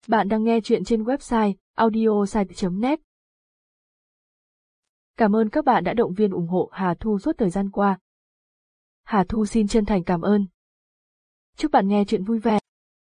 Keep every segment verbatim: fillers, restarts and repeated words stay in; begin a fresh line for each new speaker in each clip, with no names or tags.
Bạn đang nghe chuyện trên website audiosite chấm net. Cảm ơn các bạn đã động viên ủng hộ Hà Thu suốt thời gian qua. Hà Thu xin chân thành cảm ơn. Chúc bạn nghe chuyện vui vẻ.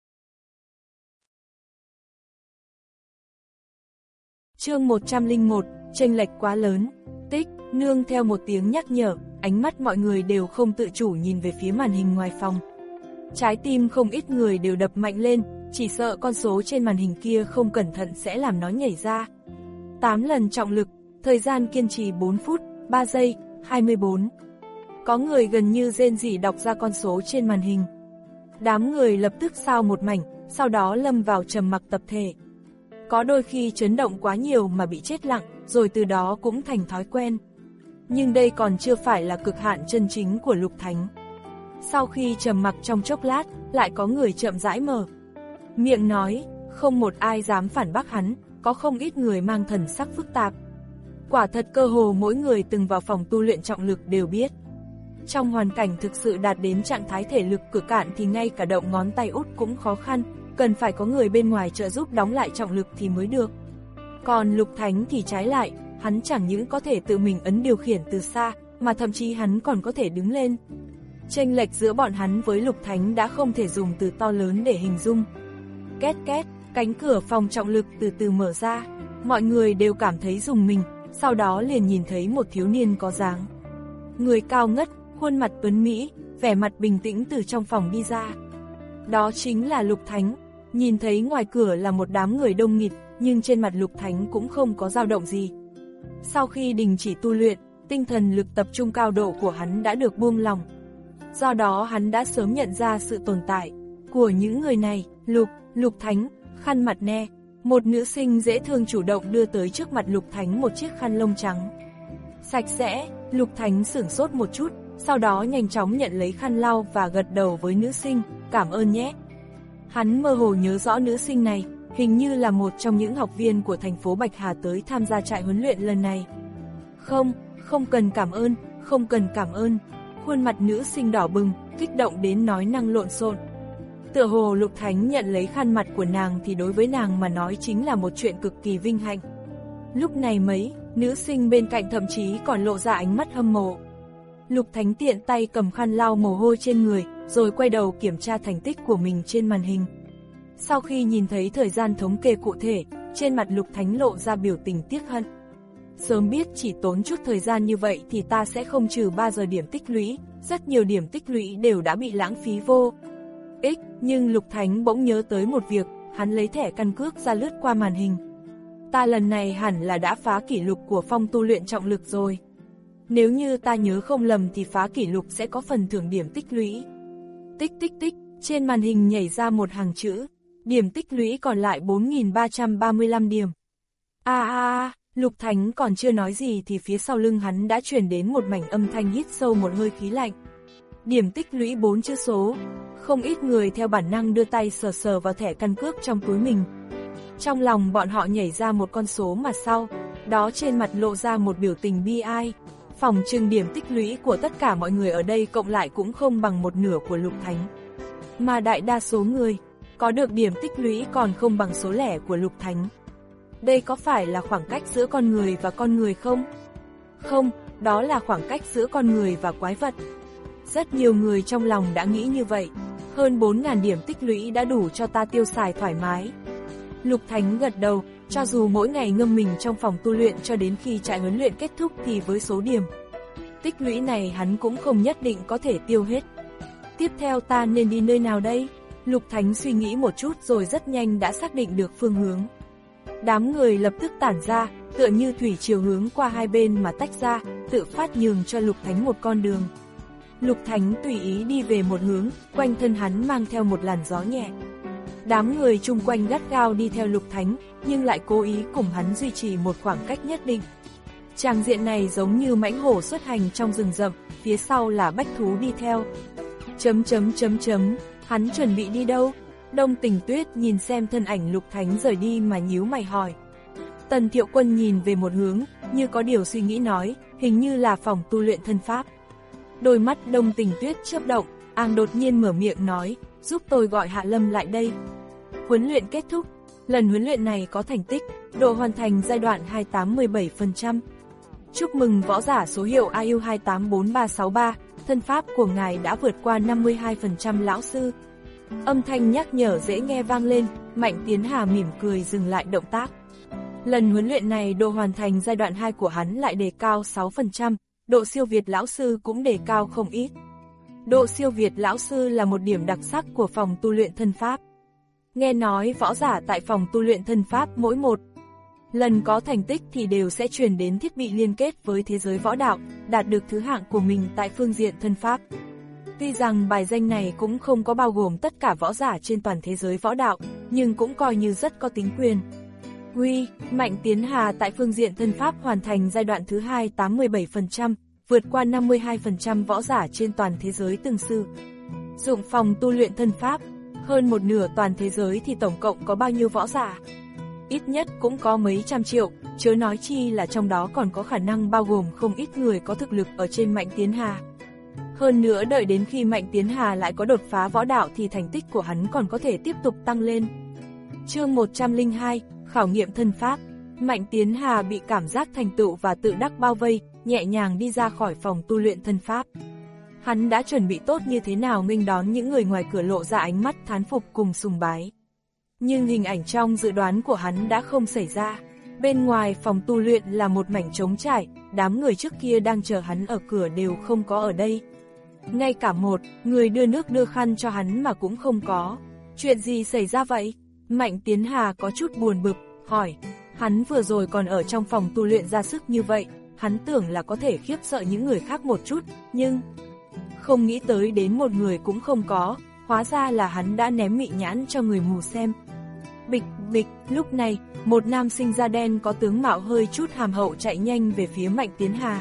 Chương một trăm lẻ một, chênh lệch quá lớn. Tích, nương theo một tiếng nhắc nhở, ánh mắt mọi người đều không tự chủ nhìn về phía màn hình ngoài phòng. Trái tim không ít người đều đập mạnh lên, chỉ sợ con số trên màn hình kia không cẩn thận sẽ làm nó nhảy ra. tám lần trọng lực, thời gian kiên trì bốn phút, ba giây, hai mươi bốn. Có người gần như rên rỉ đọc ra con số trên màn hình. Đám người lập tức xao một mảnh, sau đó lâm vào trầm mặc tập thể. Có đôi khi chấn động quá nhiều mà bị chết lặng, rồi từ đó cũng thành thói quen. Nhưng đây còn chưa phải là cực hạn chân chính của Lục Thánh. Sau khi trầm mặc trong chốc lát, lại có người chậm rãi mở miệng nói, không một ai dám phản bác hắn, có không ít người mang thần sắc phức tạp. Quả thật cơ hồ mỗi người từng vào phòng tu luyện trọng lực đều biết. Trong hoàn cảnh thực sự đạt đến trạng thái thể lực cực cạn thì ngay cả động ngón tay út cũng khó khăn, cần phải có người bên ngoài trợ giúp đóng lại trọng lực thì mới được. Còn Lục Thánh thì trái lại, hắn chẳng những có thể tự mình ấn điều khiển từ xa, mà thậm chí hắn còn có thể đứng lên. Chênh lệch giữa bọn hắn với Lục Thánh đã không thể dùng từ to lớn để hình dung. Két két, cánh cửa phòng trọng lực từ từ mở ra, mọi người đều cảm thấy rùng mình, sau đó liền nhìn thấy một thiếu niên có dáng người cao ngất, khuôn mặt tuấn mỹ, vẻ mặt bình tĩnh từ trong phòng đi ra. Đó chính là Lục Thánh. Nhìn thấy ngoài cửa là một đám người đông nghịt, nhưng trên mặt Lục Thánh cũng không có dao động gì. Sau khi đình chỉ tu luyện, tinh thần lực tập trung cao độ của hắn đã được buông lỏng. Do đó hắn đã sớm nhận ra sự tồn tại của những người này. Lục, Lục Thánh, khăn mặt nè. Một nữ sinh dễ thương chủ động đưa tới trước mặt Lục Thánh một chiếc khăn lông trắng sạch sẽ. Lục Thánh sửng sốt một chút, sau đó nhanh chóng nhận lấy khăn lau và gật đầu với nữ sinh, cảm ơn nhé. Hắn mơ hồ nhớ rõ nữ sinh này, hình như là một trong những học viên của thành phố Bạch Hà tới tham gia trại huấn luyện lần này. Không, không cần cảm ơn, không cần cảm ơn. Khuôn mặt nữ sinh đỏ bừng, kích động đến nói năng lộn xộn. Tựa hồ Lục Thánh nhận lấy khăn mặt của nàng thì đối với nàng mà nói chính là một chuyện cực kỳ vinh hạnh. Lúc này mấy nữ sinh bên cạnh thậm chí còn lộ ra ánh mắt hâm mộ. Lục Thánh tiện tay cầm khăn lau mồ hôi trên người, rồi quay đầu kiểm tra thành tích của mình trên màn hình. Sau khi nhìn thấy thời gian thống kê cụ thể, trên mặt Lục Thánh lộ ra biểu tình tiếc hận. Sớm biết chỉ tốn chút thời gian như vậy thì ta sẽ không trừ ba giờ điểm tích lũy, rất nhiều điểm tích lũy đều đã bị lãng phí vô ích. Nhưng Lục Thánh bỗng nhớ tới một việc, hắn lấy thẻ căn cước ra lướt qua màn hình. Ta lần này hẳn là đã phá kỷ lục của phong tu luyện trọng lực rồi. Nếu như ta nhớ không lầm thì phá kỷ lục sẽ có phần thưởng điểm tích lũy. Tích tích tích, trên màn hình nhảy ra một hàng chữ, điểm tích lũy còn lại bốn nghìn ba trăm ba mươi lăm điểm. A a a, Lục Thánh còn chưa nói gì thì phía sau lưng hắn đã truyền đến một mảnh âm thanh hít sâu một hơi khí lạnh. Điểm tích lũy bốn chữ số, không ít người theo bản năng đưa tay sờ sờ vào thẻ căn cước trong túi mình. Trong lòng bọn họ nhảy ra một con số mà sau, đó trên mặt lộ ra một biểu tình bi ai. Phòng trừng điểm tích lũy của tất cả mọi người ở đây cộng lại cũng không bằng một nửa của Lục Thánh. Mà đại đa số người có được điểm tích lũy còn không bằng số lẻ của Lục Thánh. Đây có phải là khoảng cách giữa con người và con người không? Không, đó là khoảng cách giữa con người và quái vật. Rất nhiều người trong lòng đã nghĩ như vậy. Hơn bốn nghìn điểm tích lũy đã đủ cho ta tiêu xài thoải mái. Lục Thánh gật đầu, cho dù mỗi ngày ngâm mình trong phòng tu luyện cho đến khi trại huấn luyện kết thúc thì với số điểm tích lũy này hắn cũng không nhất định có thể tiêu hết. Tiếp theo ta nên đi nơi nào đây? Lục Thánh suy nghĩ một chút rồi rất nhanh đã xác định được phương hướng. Đám người lập tức tản ra, tựa như thủy triều hướng qua hai bên mà tách ra, tự phát nhường cho Lục Thánh một con đường. Lục Thánh tùy ý đi về một hướng, quanh thân hắn mang theo một làn gió nhẹ. Đám người chung quanh gắt gao đi theo Lục Thánh, nhưng lại cố ý cùng hắn duy trì một khoảng cách nhất định. Tràng diện này giống như mãnh hổ xuất hành trong rừng rậm, phía sau là bách thú đi theo. Chấm chấm chấm chấm, hắn chuẩn bị đi đâu? Đông Tình Tuyết nhìn xem thân ảnh Lục Thánh rời đi mà nhíu mày hỏi. Tần Thiệu Quân nhìn về một hướng, như có điều suy nghĩ nói, hình như là phòng tu luyện thân pháp. Đôi mắt Đông Tình Tuyết chớp động, àng đột nhiên mở miệng nói, giúp tôi gọi Hạ Lâm lại đây. Huấn luyện kết thúc, Lần huấn luyện này có thành tích, độ hoàn thành giai đoạn hai mươi tám mười bảy phần trăm. Chúc mừng võ giả số hiệu A U hai tám bốn ba sáu ba, thân pháp của ngài đã vượt qua năm mươi hai phần trăm lão sư. Âm thanh nhắc nhở dễ nghe vang lên, Mạnh Tiến Hà mỉm cười dừng lại động tác. Lần huấn luyện này độ hoàn thành giai đoạn hai của hắn lại đề cao sáu phần trăm, độ siêu việt lão sư cũng đề cao không ít. Độ siêu việt lão sư là một điểm đặc sắc của phòng tu luyện thân pháp. Nghe nói võ giả tại phòng tu luyện thân pháp mỗi một lần có thành tích thì đều sẽ truyền đến thiết bị liên kết với thế giới võ đạo, đạt được thứ hạng của mình tại phương diện thân pháp. Tuy rằng bài danh này cũng không có bao gồm tất cả võ giả trên toàn thế giới võ đạo, nhưng cũng coi như rất có tính quyền. Huy, Mạnh Tiến Hà tại phương diện thân pháp hoàn thành giai đoạn thứ hai tám mươi bảy phần trăm, vượt qua năm mươi hai phần trăm võ giả trên toàn thế giới từng sử dụng phòng tu luyện thân pháp. Hơn một nửa toàn thế giới thì tổng cộng có bao nhiêu võ giả? Ít nhất cũng có mấy trăm triệu, chớ nói chi là trong đó còn có khả năng bao gồm không ít người có thực lực ở trên Mạnh Tiến Hà. Hơn nữa đợi đến khi Mạnh Tiến Hà lại có đột phá võ đạo thì thành tích của hắn còn có thể tiếp tục tăng lên. Chương một trăm lẻ hai, khảo nghiệm thân pháp. Mạnh Tiến Hà bị cảm giác thành tựu và tự đắc bao vây, nhẹ nhàng đi ra khỏi phòng tu luyện thân pháp. Hắn đã chuẩn bị tốt như thế nào nghênh đón những người ngoài cửa lộ ra ánh mắt thán phục cùng sùng bái. Nhưng hình ảnh trong dự đoán của hắn đã không xảy ra. Bên ngoài phòng tu luyện là một mảnh trống trải, đám người trước kia đang chờ hắn ở cửa đều không có ở đây. Ngay cả một người đưa nước đưa khăn cho hắn mà cũng không có. Chuyện gì xảy ra vậy? Mạnh Tiến Hà có chút buồn bực, hỏi. Hắn vừa rồi còn ở trong phòng tu luyện ra sức như vậy, hắn tưởng là có thể khiếp sợ những người khác một chút, nhưng không nghĩ tới đến một người cũng không có, hóa ra là hắn đã ném mị nhãn cho người mù xem. Bịch bịch, lúc này, một nam sinh da đen có tướng mạo hơi chút hàm hậu chạy nhanh về phía Mạnh Tiến Hà.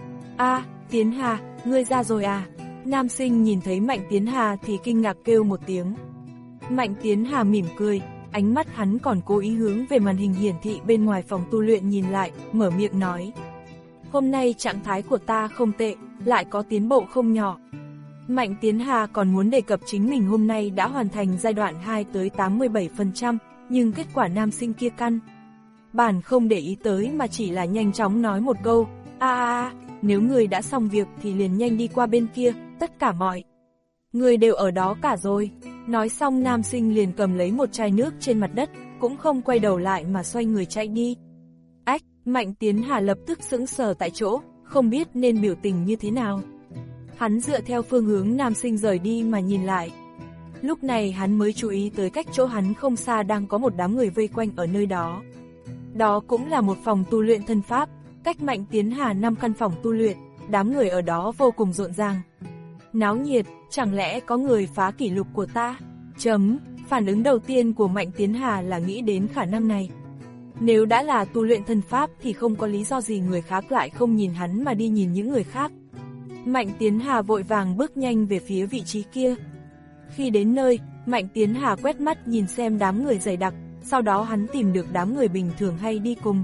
A, Tiến Hà, ngươi ra rồi à? Nam sinh nhìn thấy Mạnh Tiến Hà thì kinh ngạc kêu một tiếng. Mạnh Tiến Hà mỉm cười, ánh mắt hắn còn cố ý hướng về màn hình hiển thị bên ngoài phòng tu luyện nhìn lại, mở miệng nói. Hôm nay trạng thái của ta không tệ, lại có tiến bộ không nhỏ. Mạnh Tiến Hà còn muốn đề cập chính mình hôm nay đã hoàn thành giai đoạn hai tới tám mươi bảy phần trăm, nhưng kết quả nam sinh kia căn bản không để ý tới mà chỉ là nhanh chóng nói một câu, a a a, nếu người đã xong việc thì liền nhanh đi qua bên kia, tất cả mọi người đều ở đó cả rồi. Nói xong nam sinh liền cầm lấy một chai nước trên mặt đất, cũng không quay đầu lại mà xoay người chạy đi. Ách, Mạnh Tiến Hà lập tức sững sờ tại chỗ, không biết nên biểu tình như thế nào. Hắn dựa theo phương hướng nam sinh rời đi mà nhìn lại. Lúc này hắn mới chú ý tới cách chỗ hắn không xa đang có một đám người vây quanh ở nơi đó. Đó cũng là một phòng tu luyện thân pháp, cách Mạnh Tiến Hà năm căn phòng tu luyện, đám người ở đó vô cùng rộn ràng. Náo nhiệt, chẳng lẽ có người phá kỷ lục của ta? Chấm, phản ứng đầu tiên của Mạnh Tiến Hà là nghĩ đến khả năng này. Nếu đã là tu luyện thân pháp thì không có lý do gì người khác lại không nhìn hắn mà đi nhìn những người khác. Mạnh Tiến Hà vội vàng bước nhanh về phía vị trí kia. Khi đến nơi, Mạnh Tiến Hà quét mắt nhìn xem đám người dày đặc, sau đó hắn tìm được đám người bình thường hay đi cùng.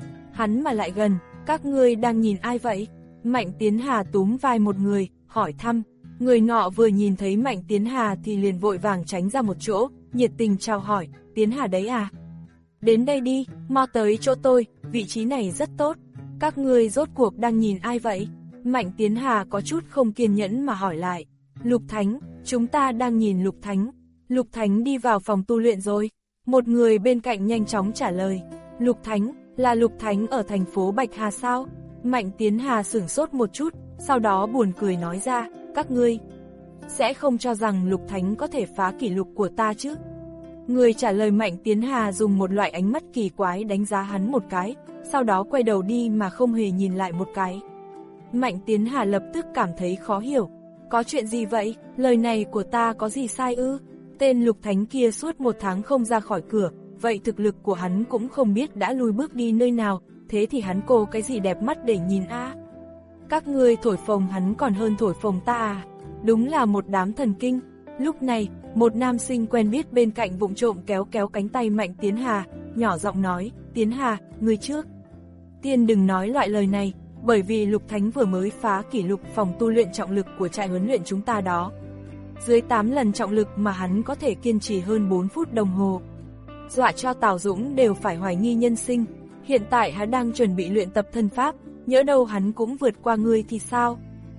Hắn mà lại gần, các ngươi đang nhìn ai vậy? Mạnh Tiến Hà túm vai một người, hỏi thăm. Người nọ vừa nhìn thấy Mạnh Tiến Hà thì liền vội vàng tránh ra một chỗ, nhiệt tình chào hỏi, Tiến Hà đấy à? Đến đây đi, mau tới chỗ tôi, vị trí này rất tốt. Các ngươi rốt cuộc đang nhìn ai vậy? Mạnh Tiến Hà có chút không kiên nhẫn mà hỏi lại. Lục Thánh, chúng ta đang nhìn Lục Thánh. Lục Thánh đi vào phòng tu luyện rồi. Một người bên cạnh nhanh chóng trả lời. Lục Thánh, là Lục Thánh ở thành phố Bạch Hà sao? Mạnh Tiến Hà sửng sốt một chút, sau đó buồn cười nói ra, các ngươi sẽ không cho rằng Lục Thánh có thể phá kỷ lục của ta chứ? Người trả lời Mạnh Tiến Hà dùng một loại ánh mắt kỳ quái đánh giá hắn một cái, sau đó quay đầu đi mà không hề nhìn lại một cái. Mạnh Tiến Hà lập tức cảm thấy khó hiểu. Có chuyện gì vậy? Lời này của ta có gì sai ư? Tên Lục Thánh kia suốt một tháng không ra khỏi cửa, vậy thực lực của hắn cũng không biết đã lùi bước đi nơi nào, thế thì hắn cô cái gì đẹp mắt để nhìn a? À? Các ngươi thổi phồng hắn còn hơn thổi phồng ta à? Đúng là một đám thần kinh. Lúc này, một nam sinh quen biết bên cạnh vụng trộm kéo kéo cánh tay Mạnh Tiến Hà, nhỏ giọng nói, Tiến Hà, ngươi trước tiên đừng nói loại lời này, bởi vì Lục Thánh vừa mới phá kỷ lục phòng tu luyện trọng lực của trại huấn luyện chúng ta đó. Dưới tám lần trọng lực mà hắn có thể kiên trì hơn bốn phút đồng hồ. dọa cho Tào Dũng đều phải hoài nghi nhân sinh. Hiện tại hắn đang chuẩn bị luyện tập thân pháp, nhỡ đâu hắn cũng vượt qua ngươi thì sao?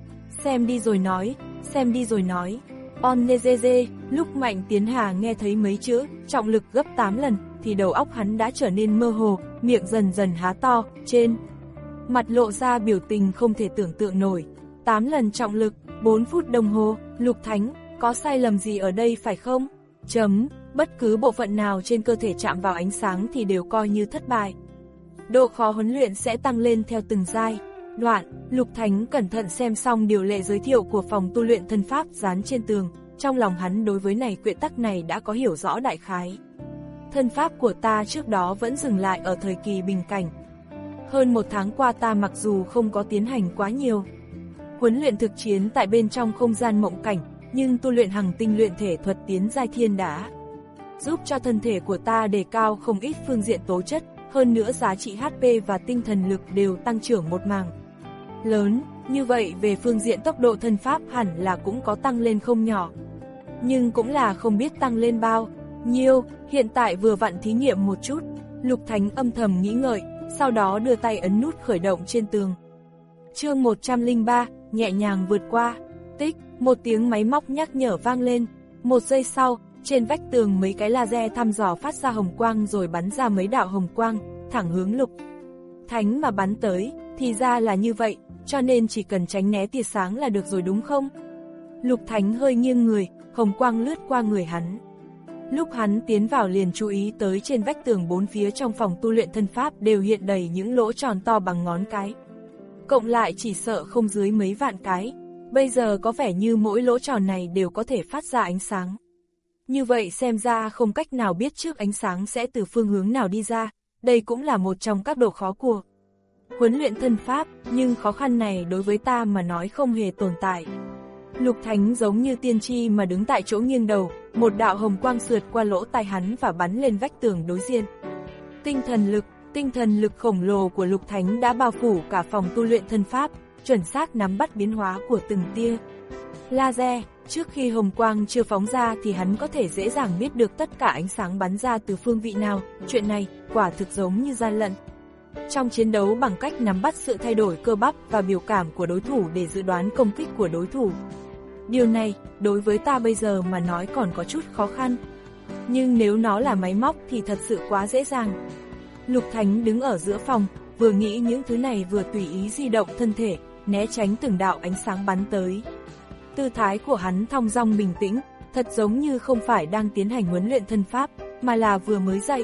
Xem đi rồi nói, xem đi rồi nói. Onezeze, lúc Mạnh Tiến Hà nghe thấy mấy chữ, trọng lực gấp tám lần, thì đầu óc hắn đã trở nên mơ hồ, miệng dần dần há to, trên mặt lộ ra biểu tình không thể tưởng tượng nổi. tám lần trọng lực, bốn phút đồng hồ, Lục Thánh, có sai lầm gì ở đây phải không? Chấm, bất cứ bộ phận nào trên cơ thể chạm vào ánh sáng thì đều coi như thất bại. Độ khó huấn luyện sẽ tăng lên theo từng giai đoạn. Lục Thánh cẩn thận xem xong điều lệ giới thiệu của phòng tu luyện thân pháp dán trên tường, trong lòng hắn đối với này quyển tắc này đã có hiểu rõ đại khái. Thân pháp của ta trước đó vẫn dừng lại ở thời kỳ bình cảnh. Hơn một tháng qua ta mặc dù không có tiến hành quá nhiều huấn luyện thực chiến tại bên trong không gian mộng cảnh, nhưng tu luyện hằng tinh luyện thể thuật tiến giai thiên đã giúp cho thân thể của ta đề cao không ít phương diện tố chất, hơn nữa giá trị hát pê và tinh thần lực đều tăng trưởng một mảng lớn, như vậy về phương diện tốc độ thân pháp hẳn là cũng có tăng lên không nhỏ. Nhưng cũng là không biết tăng lên bao nhiêu, hiện tại vừa vặn thí nghiệm một chút. Lục Thánh âm thầm nghĩ ngợi, sau đó đưa tay ấn nút khởi động trên tường. Chương một trăm lẻ ba, nhẹ nhàng vượt qua. Tích, một tiếng máy móc nhắc nhở vang lên. Một giây sau, trên vách tường mấy cái laser thăm dò phát ra hồng quang rồi bắn ra mấy đạo hồng quang, thẳng hướng Lục Thánh mà bắn tới. Thì ra là như vậy, cho nên chỉ cần tránh né tia sáng là được rồi đúng không? Lục Thánh hơi nghiêng người, hồng quang lướt qua người hắn. Lúc hắn tiến vào liền chú ý tới trên vách tường bốn phía trong phòng tu luyện thân pháp đều hiện đầy những lỗ tròn to bằng ngón cái. Cộng lại chỉ sợ không dưới mấy vạn cái, bây giờ có vẻ như mỗi lỗ tròn này đều có thể phát ra ánh sáng. Như vậy xem ra không cách nào biết trước ánh sáng sẽ từ phương hướng nào đi ra, đây cũng là một trong các độ khó của huấn luyện thân pháp, nhưng khó khăn này đối với ta mà nói không hề tồn tại. Lục Thánh giống như tiên tri mà đứng tại chỗ nghiêng đầu, một đạo hồng quang sượt qua lỗ tai hắn và bắn lên vách tường đối diện. Tinh thần lực, tinh thần lực khổng lồ của Lục Thánh đã bao phủ cả phòng tu luyện thân pháp, chuẩn xác nắm bắt biến hóa của từng tia laser. Trước khi hồng quang chưa phóng ra thì hắn có thể dễ dàng biết được tất cả ánh sáng bắn ra từ phương vị nào, chuyện này quả thực giống như gian lận trong chiến đấu bằng cách nắm bắt sự thay đổi cơ bắp và biểu cảm của đối thủ để dự đoán công kích của đối thủ. Điều này, đối với ta bây giờ mà nói còn có chút khó khăn. Nhưng nếu nó là máy móc thì thật sự quá dễ dàng. Lục Thánh đứng ở giữa phòng, vừa nghĩ những thứ này vừa tùy ý di động thân thể, né tránh từng đạo ánh sáng bắn tới. Tư thái của hắn thong dong bình tĩnh, thật giống như không phải đang tiến hành huấn luyện thân pháp, mà là vừa mới dậy.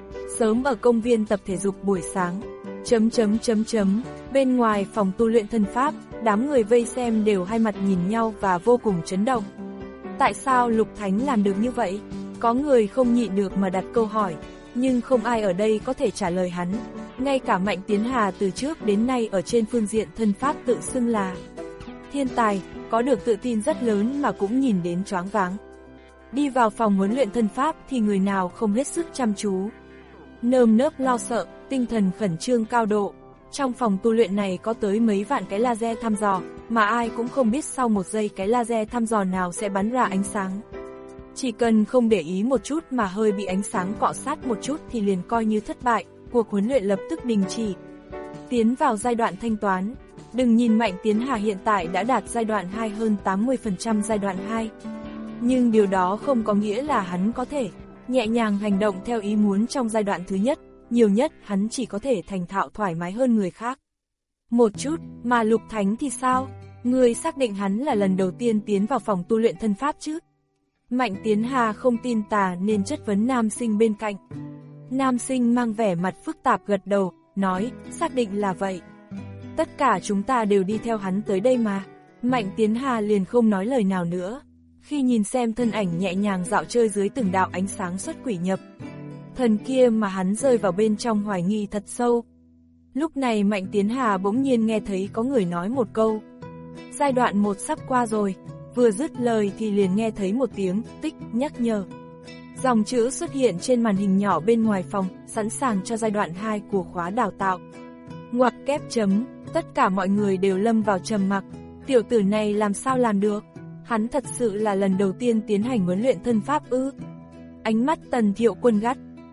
Sớm ở công viên tập thể dục buổi sáng, chấm chấm chấm chấm, bên ngoài phòng tu luyện thân pháp, đám người vây xem đều hai mặt nhìn nhau và vô cùng chấn động. Tại sao Lục Thánh làm được như vậy? Có người không nhịn được mà đặt câu hỏi, nhưng không ai ở đây có thể trả lời hắn. Ngay cả Mạnh Tiến Hà từ trước đến nay ở trên phương diện thân pháp tự xưng là thiên tài, có được tự tin rất lớn mà cũng nhìn đến choáng váng. Đi vào phòng huấn luyện thân pháp thì người nào không hết sức chăm chú, nơm nớp lo sợ, tinh thần khẩn trương cao độ. Trong phòng tu luyện này có tới mấy vạn cái laser thăm dò, mà ai cũng không biết sau một giây cái laser thăm dò nào sẽ bắn ra ánh sáng. Chỉ cần không để ý một chút mà hơi bị ánh sáng cọ sát một chút thì liền coi như thất bại, cuộc huấn luyện lập tức đình chỉ. Tiến vào giai đoạn thanh toán. Đừng nhìn Mạnh Tiến Hà hiện tại đã đạt giai đoạn hai hơn tám mươi phần trăm giai đoạn hai. Nhưng điều đó không có nghĩa là hắn có thể nhẹ nhàng hành động theo ý muốn trong giai đoạn thứ nhất, nhiều nhất hắn chỉ có thể thành thạo thoải mái hơn người khác một chút, mà Lục Thánh thì sao? Người xác định hắn là lần đầu tiên tiến vào phòng tu luyện thân pháp chứ? Mạnh Tiến Hà không tin tà nên chất vấn nam sinh bên cạnh. Nam sinh mang vẻ mặt phức tạp gật đầu, nói, xác định là vậy. Tất cả chúng ta đều đi theo hắn tới đây mà. Mạnh Tiến Hà liền không nói lời nào nữa. Khi nhìn xem thân ảnh nhẹ nhàng dạo chơi dưới từng đạo ánh sáng xuất quỷ nhập thần kia mà hắn rơi vào bên trong hoài nghi thật sâu. Lúc này Mạnh Tiến Hà bỗng nhiên nghe thấy có người nói một câu. Giai đoạn một sắp qua rồi. Vừa dứt lời thì liền nghe thấy một tiếng tích nhắc nhở. Dòng chữ xuất hiện trên màn hình nhỏ bên ngoài phòng, sẵn sàng cho giai đoạn hai của khóa đào tạo. Ngoặc kép chấm, tất cả mọi người đều lâm vào trầm mặc. Tiểu tử này làm sao làm được? Hắn thật sự là lần đầu tiên tiến hành huấn luyện thân pháp ư? Ánh mắt Tần Thiệu Quân gắt,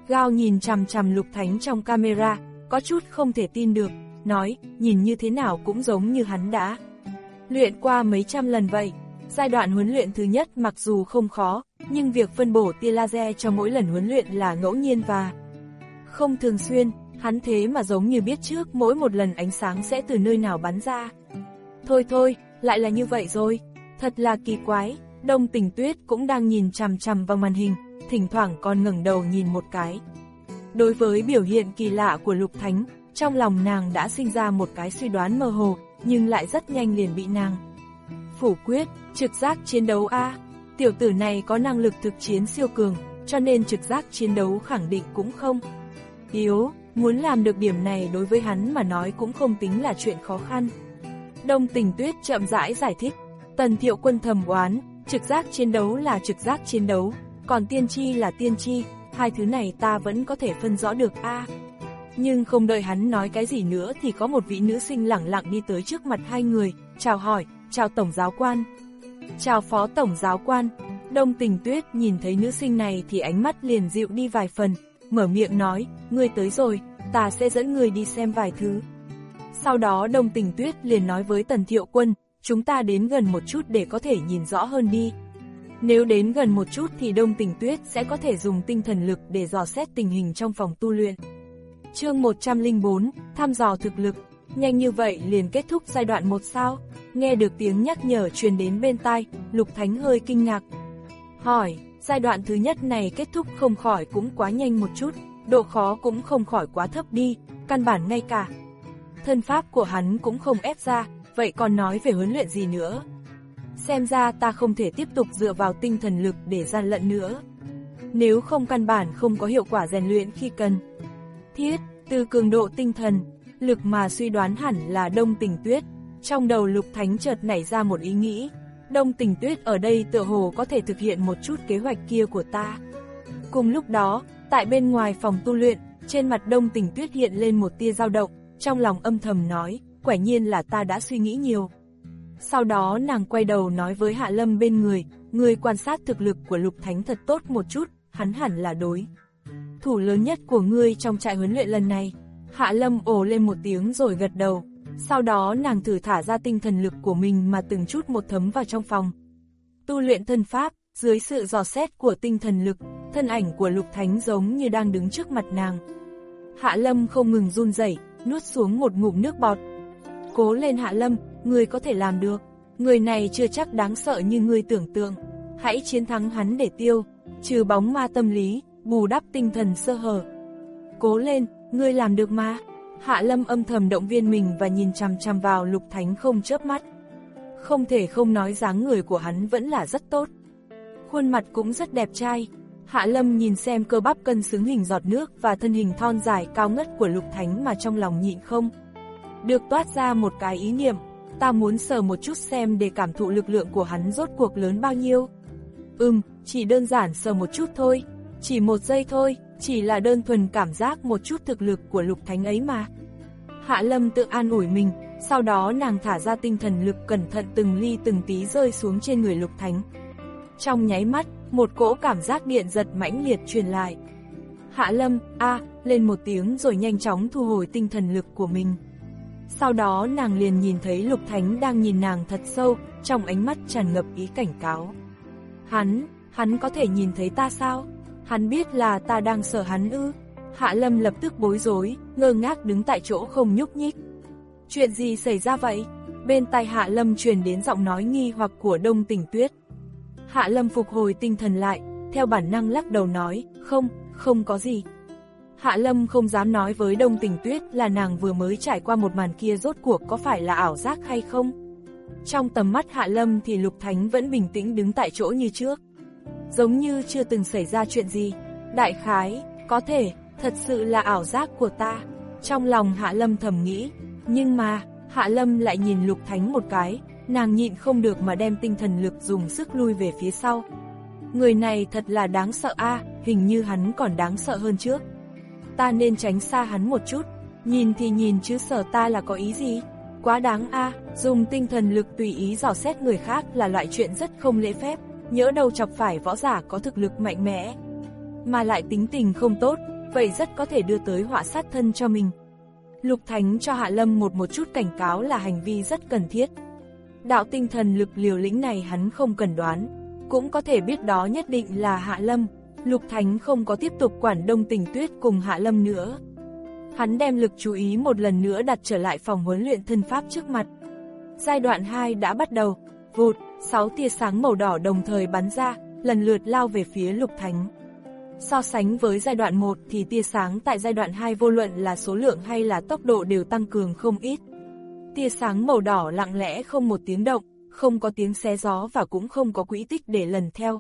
Gao nhìn chằm chằm Lục Thánh trong camera, có chút không thể tin được, nói, nhìn như thế nào cũng giống như hắn đã luyện qua mấy trăm lần vậy. Giai đoạn huấn luyện thứ nhất mặc dù không khó, nhưng việc phân bổ tia laser cho mỗi lần huấn luyện là ngẫu nhiên và không thường xuyên, hắn thế mà giống như biết trước mỗi một lần ánh sáng sẽ từ nơi nào bắn ra. Thôi thôi, lại là như vậy rồi, thật là kỳ quái. Đông Tình Tuyết cũng đang nhìn chằm chằm vào màn hình, thỉnh thoảng còn ngẩng đầu nhìn một cái. Đối với biểu hiện kỳ lạ của Lục Thánh, trong lòng nàng đã sinh ra một cái suy đoán mơ hồ, nhưng lại rất nhanh liền bị nàng phủ quyết. Trực giác chiến đấu a, tiểu tử này có năng lực thực chiến siêu cường, cho nên trực giác chiến đấu khẳng định cũng không yếu, muốn làm được điểm này đối với hắn mà nói cũng không tính là chuyện khó khăn. Đông Tình Tuyết chậm rãi giải thích. Tần Thiệu Quân thầm oán, trực giác chiến đấu là trực giác chiến đấu, còn tiên tri là tiên tri, hai thứ này ta vẫn có thể phân rõ được a. À, nhưng không đợi hắn nói cái gì nữa thì có một vị nữ sinh lẳng lặng đi tới trước mặt hai người, chào hỏi, chào Tổng giáo quan. Chào Phó Tổng giáo quan. Đông Tình Tuyết nhìn thấy nữ sinh này thì ánh mắt liền dịu đi vài phần, mở miệng nói, ngươi tới rồi, ta sẽ dẫn ngươi đi xem vài thứ. Sau đó Đông Tình Tuyết liền nói với Tần Thiệu Quân, chúng ta đến gần một chút để có thể nhìn rõ hơn đi. Nếu đến gần một chút thì Đông Tình Tuyết sẽ có thể dùng tinh thần lực để dò xét tình hình trong phòng tu luyện. Chương một trăm lẻ bốn, thăm dò thực lực. Nhanh như vậy liền kết thúc giai đoạn một sao? Nghe được tiếng nhắc nhở truyền đến bên tai, Lục Thánh hơi kinh ngạc. Hỏi, giai đoạn thứ nhất này kết thúc không khỏi cũng quá nhanh một chút, độ khó cũng không khỏi quá thấp đi, căn bản ngay cả thân pháp của hắn cũng không ép ra, vậy còn nói về huấn luyện gì nữa? Xem ra ta không thể tiếp tục dựa vào tinh thần lực để gian lận nữa. Nếu không căn bản không có hiệu quả rèn luyện khi cần thiết. Từ cường độ tinh thần lực mà suy đoán hẳn là Đông Tình Tuyết, trong đầu Lục Thánh chợt nảy ra một ý nghĩ. Đông Tình Tuyết ở đây tựa hồ có thể thực hiện một chút kế hoạch kia của ta. Cùng lúc đó, tại bên ngoài phòng tu luyện, trên mặt Đông Tình Tuyết hiện lên một tia dao động, trong lòng âm thầm nói, quả nhiên là ta đã suy nghĩ nhiều. Sau đó nàng quay đầu nói với Hạ Lâm bên người, người quan sát thực lực của Lục Thánh thật tốt một chút, hắn hẳn là đối thủ lớn nhất của ngươi trong trại huấn luyện lần này. Hạ Lâm ồ lên một tiếng rồi gật đầu, sau đó nàng thử thả ra tinh thần lực của mình mà từng chút một thấm vào trong phòng tu luyện thân pháp. Dưới sự dò xét của tinh thần lực, thân ảnh của Lục Thánh giống như đang đứng trước mặt nàng. Hạ Lâm không ngừng run rẩy, nuốt xuống một ngụm nước bọt. Cố lên Hạ Lâm, ngươi có thể làm được. Người này chưa chắc đáng sợ như ngươi tưởng tượng. Hãy chiến thắng hắn để tiêu trừ bóng ma tâm lý, bù đắp tinh thần sơ hở. Cố lên, ngươi làm được mà. Hạ Lâm âm thầm động viên mình và nhìn chằm chằm vào Lục Thánh không chớp mắt. Không thể không nói dáng người của hắn vẫn là rất tốt, khuôn mặt cũng rất đẹp trai. Hạ Lâm nhìn xem cơ bắp cân xứng hình giọt nước và thân hình thon dài cao ngất của Lục Thánh mà trong lòng nhịn không được toát ra một cái ý niệm, ta muốn sờ một chút xem để cảm thụ lực lượng của hắn rốt cuộc lớn bao nhiêu. Ừm, chỉ đơn giản sờ một chút thôi, chỉ một giây thôi, chỉ là đơn thuần cảm giác một chút thực lực của Lục Thánh ấy mà. Hạ Lâm tự an ủi mình, sau đó nàng thả ra tinh thần lực cẩn thận từng ly từng tí rơi xuống trên người Lục Thánh. Trong nháy mắt, một cỗ cảm giác điện giật mãnh liệt truyền lại. Hạ Lâm, a, lên một tiếng rồi nhanh chóng thu hồi tinh thần lực của mình. Sau đó nàng liền nhìn thấy Lục Thánh đang nhìn nàng thật sâu, trong ánh mắt tràn ngập ý cảnh cáo. Hắn, hắn có thể nhìn thấy ta sao? Hắn biết là ta đang sợ hắn ư? Hạ Lâm lập tức bối rối, ngơ ngác đứng tại chỗ không nhúc nhích. Chuyện gì xảy ra vậy? Bên tai Hạ Lâm truyền đến giọng nói nghi hoặc của Đông Tình Tuyết. Hạ Lâm phục hồi tinh thần lại, theo bản năng lắc đầu nói, không, không có gì. Hạ Lâm không dám nói với Đông Tình Tuyết là nàng vừa mới trải qua một màn kia rốt cuộc có phải là ảo giác hay không. Trong tầm mắt Hạ Lâm thì Lục Thánh vẫn bình tĩnh đứng tại chỗ như trước, giống như chưa từng xảy ra chuyện gì. Đại khái, có thể, thật sự là ảo giác của ta. Trong lòng Hạ Lâm thầm nghĩ, nhưng mà, Hạ Lâm lại nhìn Lục Thánh một cái, nàng nhịn không được mà đem tinh thần lực dùng sức lui về phía sau. Người này thật là đáng sợ a, hình như hắn còn đáng sợ hơn trước. Ta nên tránh xa hắn một chút, nhìn thì nhìn chứ sợ ta là có ý gì? Quá đáng a, dùng tinh thần lực tùy ý dò xét người khác là loại chuyện rất không lễ phép, nhỡ đâu chọc phải võ giả có thực lực mạnh mẽ. mà lại tính tình không tốt, vậy rất có thể đưa tới họa sát thân cho mình. Lục Thánh cho Hạ Lâm một một chút cảnh cáo là hành vi rất cần thiết. Đạo tinh thần lực liều lĩnh này hắn không cần đoán, cũng có thể biết đó nhất định là Hạ Lâm. Lục Thánh không có tiếp tục quản Đông Tình Tuyết cùng Hạ Lâm nữa. Hắn đem lực chú ý một lần nữa đặt trở lại phòng huấn luyện thân pháp trước mặt. Giai đoạn hai đã bắt đầu, vụt, sáu tia sáng màu đỏ đồng thời bắn ra, lần lượt lao về phía Lục Thánh. So sánh với giai đoạn một thì tia sáng tại giai đoạn hai vô luận là số lượng hay là tốc độ đều tăng cường không ít. Tia sáng màu đỏ lặng lẽ không một tiếng động, không có tiếng xé gió và cũng không có quỹ tích để lần theo.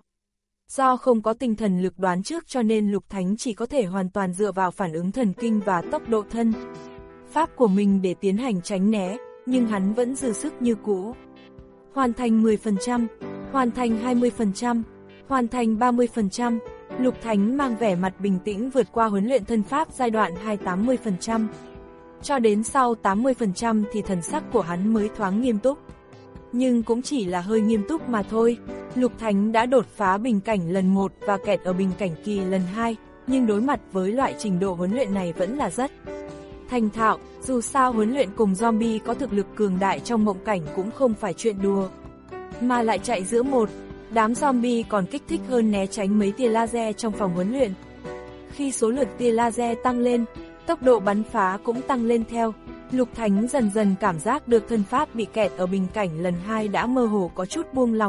Do không có tinh thần lực đoán trước cho nên Lục Thánh chỉ có thể hoàn toàn dựa vào phản ứng thần kinh và tốc độ thân pháp của mình để tiến hành tránh né, nhưng hắn vẫn dư sức như cũ. Hoàn thành mười phần trăm, hoàn thành hai mươi phần trăm, hoàn thành ba mươi phần trăm, Lục Thánh mang vẻ mặt bình tĩnh vượt qua huấn luyện thân pháp giai đoạn hai tám mươi phần trăm. Cho đến sau tám mươi phần trăm thì thần sắc của hắn mới thoáng nghiêm túc. Nhưng cũng chỉ là hơi nghiêm túc mà thôi. Lục Thánh đã đột phá bình cảnh lần một và kẹt ở bình cảnh kỳ lần hai, nhưng đối mặt với loại trình độ huấn luyện này vẫn là rất thành thạo, dù sao huấn luyện cùng zombie có thực lực cường đại trong mộng cảnh cũng không phải chuyện đùa. Mà lại chạy giữa một đám zombie còn kích thích hơn né tránh mấy tia laser trong phòng huấn luyện. Khi số lượt tia laser tăng lên, tốc độ bắn phá cũng tăng lên theo. Lục Thánh dần dần cảm giác được thân pháp bị kẹt ở bình cảnh lần hai đã mơ hồ có chút buông lòng.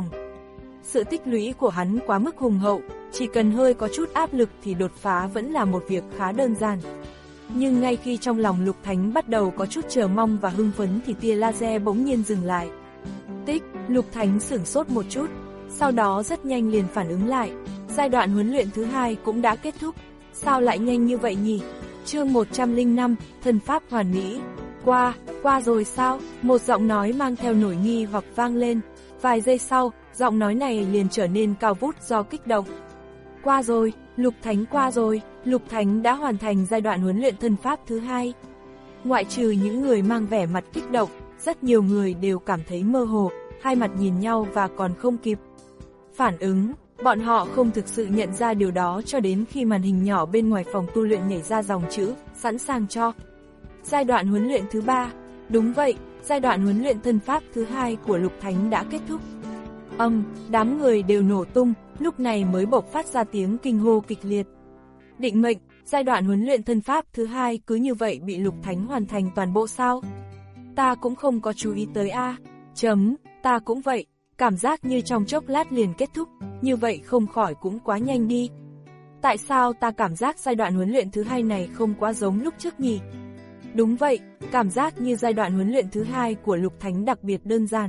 Sự tích lũy của hắn quá mức hùng hậu, chỉ cần hơi có chút áp lực thì đột phá vẫn là một việc khá đơn giản. Nhưng ngay khi trong lòng Lục Thánh bắt đầu có chút chờ mong và hưng phấn thì tia laser bỗng nhiên dừng lại. Tích, Lục Thánh sửng sốt một chút, sau đó rất nhanh liền phản ứng lại. Giai đoạn huấn luyện thứ hai cũng đã kết thúc, sao lại nhanh như vậy nhỉ? Chương một trăm lẻ năm, thân pháp hoàn mỹ. Qua, qua rồi sao? Một giọng nói mang theo nổi nghi hoặc vang lên. Vài giây sau, giọng nói này liền trở nên cao vút do kích động. Qua rồi, Lục Thánh qua rồi, Lục Thánh đã hoàn thành giai đoạn huấn luyện thân pháp thứ hai. Ngoại trừ những người mang vẻ mặt kích động, rất nhiều người đều cảm thấy mơ hồ, hai mặt nhìn nhau và còn không kịp phản ứng. Bọn họ không thực sự nhận ra điều đó cho đến khi màn hình nhỏ bên ngoài phòng tu luyện nhảy ra dòng chữ, sẵn sàng cho giai đoạn huấn luyện thứ ba. Đúng vậy, giai đoạn huấn luyện thân pháp thứ hai của Lục Thánh đã kết thúc. Âm, đám người đều nổ tung, lúc này mới bộc phát ra tiếng kinh hô kịch liệt. Định mệnh, giai đoạn huấn luyện thân pháp thứ hai cứ như vậy bị Lục Thánh hoàn thành toàn bộ sao? Ta cũng không có chú ý tới a. Chấm, ta cũng vậy, cảm giác như trong chốc lát liền kết thúc, như vậy không khỏi cũng quá nhanh đi. Tại sao ta cảm giác giai đoạn huấn luyện thứ hai này không quá giống lúc trước nhỉ? Đúng vậy, cảm giác như giai đoạn huấn luyện thứ hai của Lục Thánh đặc biệt đơn giản.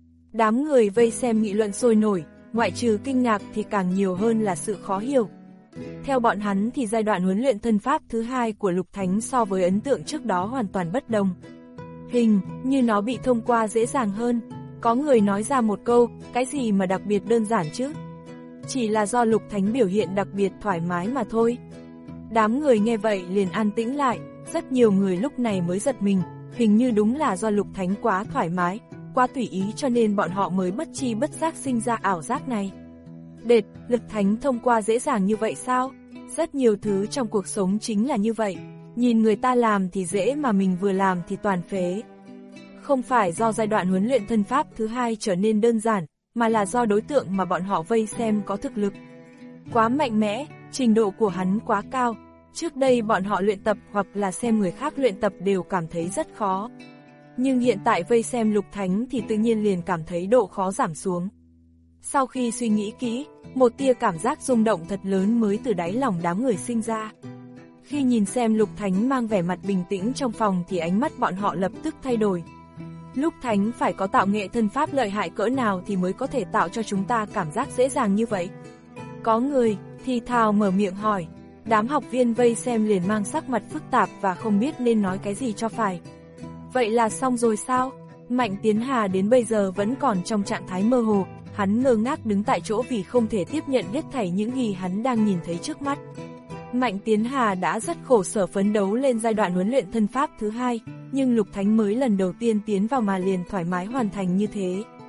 Đám người vây xem nghị luận sôi nổi, ngoại trừ kinh ngạc thì càng nhiều hơn là sự khó hiểu. Theo bọn hắn thì giai đoạn huấn luyện thân pháp thứ hai của Lục Thánh so với ấn tượng trước đó hoàn toàn bất đồng. Hình như nó bị thông qua dễ dàng hơn. Có người nói ra một câu, cái gì mà đặc biệt đơn giản chứ? Chỉ là do Lục Thánh biểu hiện đặc biệt thoải mái mà thôi. Đám người nghe vậy liền an tĩnh lại, rất nhiều người lúc này mới giật mình, hình như đúng là do Lục Thánh quá thoải mái, quá tùy ý cho nên bọn họ mới bất chi bất giác sinh ra ảo giác này. Đệt, Lục Thánh thông qua dễ dàng như vậy sao? Rất nhiều thứ trong cuộc sống chính là như vậy, nhìn người ta làm thì dễ mà mình vừa làm thì toàn phế. Không phải do giai đoạn huấn luyện thân pháp thứ hai trở nên đơn giản, mà là do đối tượng mà bọn họ vây xem có thực lực quá mạnh mẽ, trình độ của hắn quá cao. Trước đây bọn họ luyện tập hoặc là xem người khác luyện tập đều cảm thấy rất khó. Nhưng hiện tại vây xem Lục Thánh thì tự nhiên liền cảm thấy độ khó giảm xuống. Sau khi suy nghĩ kỹ, một tia cảm giác rung động thật lớn mới từ đáy lòng đám người sinh ra. Khi nhìn xem Lục Thánh mang vẻ mặt bình tĩnh trong phòng thì ánh mắt bọn họ lập tức thay đổi. Lục Thánh phải có tạo nghệ thân pháp lợi hại cỡ nào thì mới có thể tạo cho chúng ta cảm giác dễ dàng như vậy? Có người thì thào mở miệng hỏi. Đám học viên vây xem liền mang sắc mặt phức tạp và không biết nên nói cái gì cho phải. Vậy là xong rồi sao? Mạnh Tiến Hà đến bây giờ vẫn còn trong trạng thái mơ hồ, hắn ngơ ngác đứng tại chỗ vì không thể tiếp nhận hết thảy những gì hắn đang nhìn thấy trước mắt. Mạnh Tiến Hà đã rất khổ sở phấn đấu lên giai đoạn huấn luyện thân pháp thứ hai, nhưng Lục Thánh mới lần đầu tiên tiến vào mà liền thoải mái hoàn thành như thế.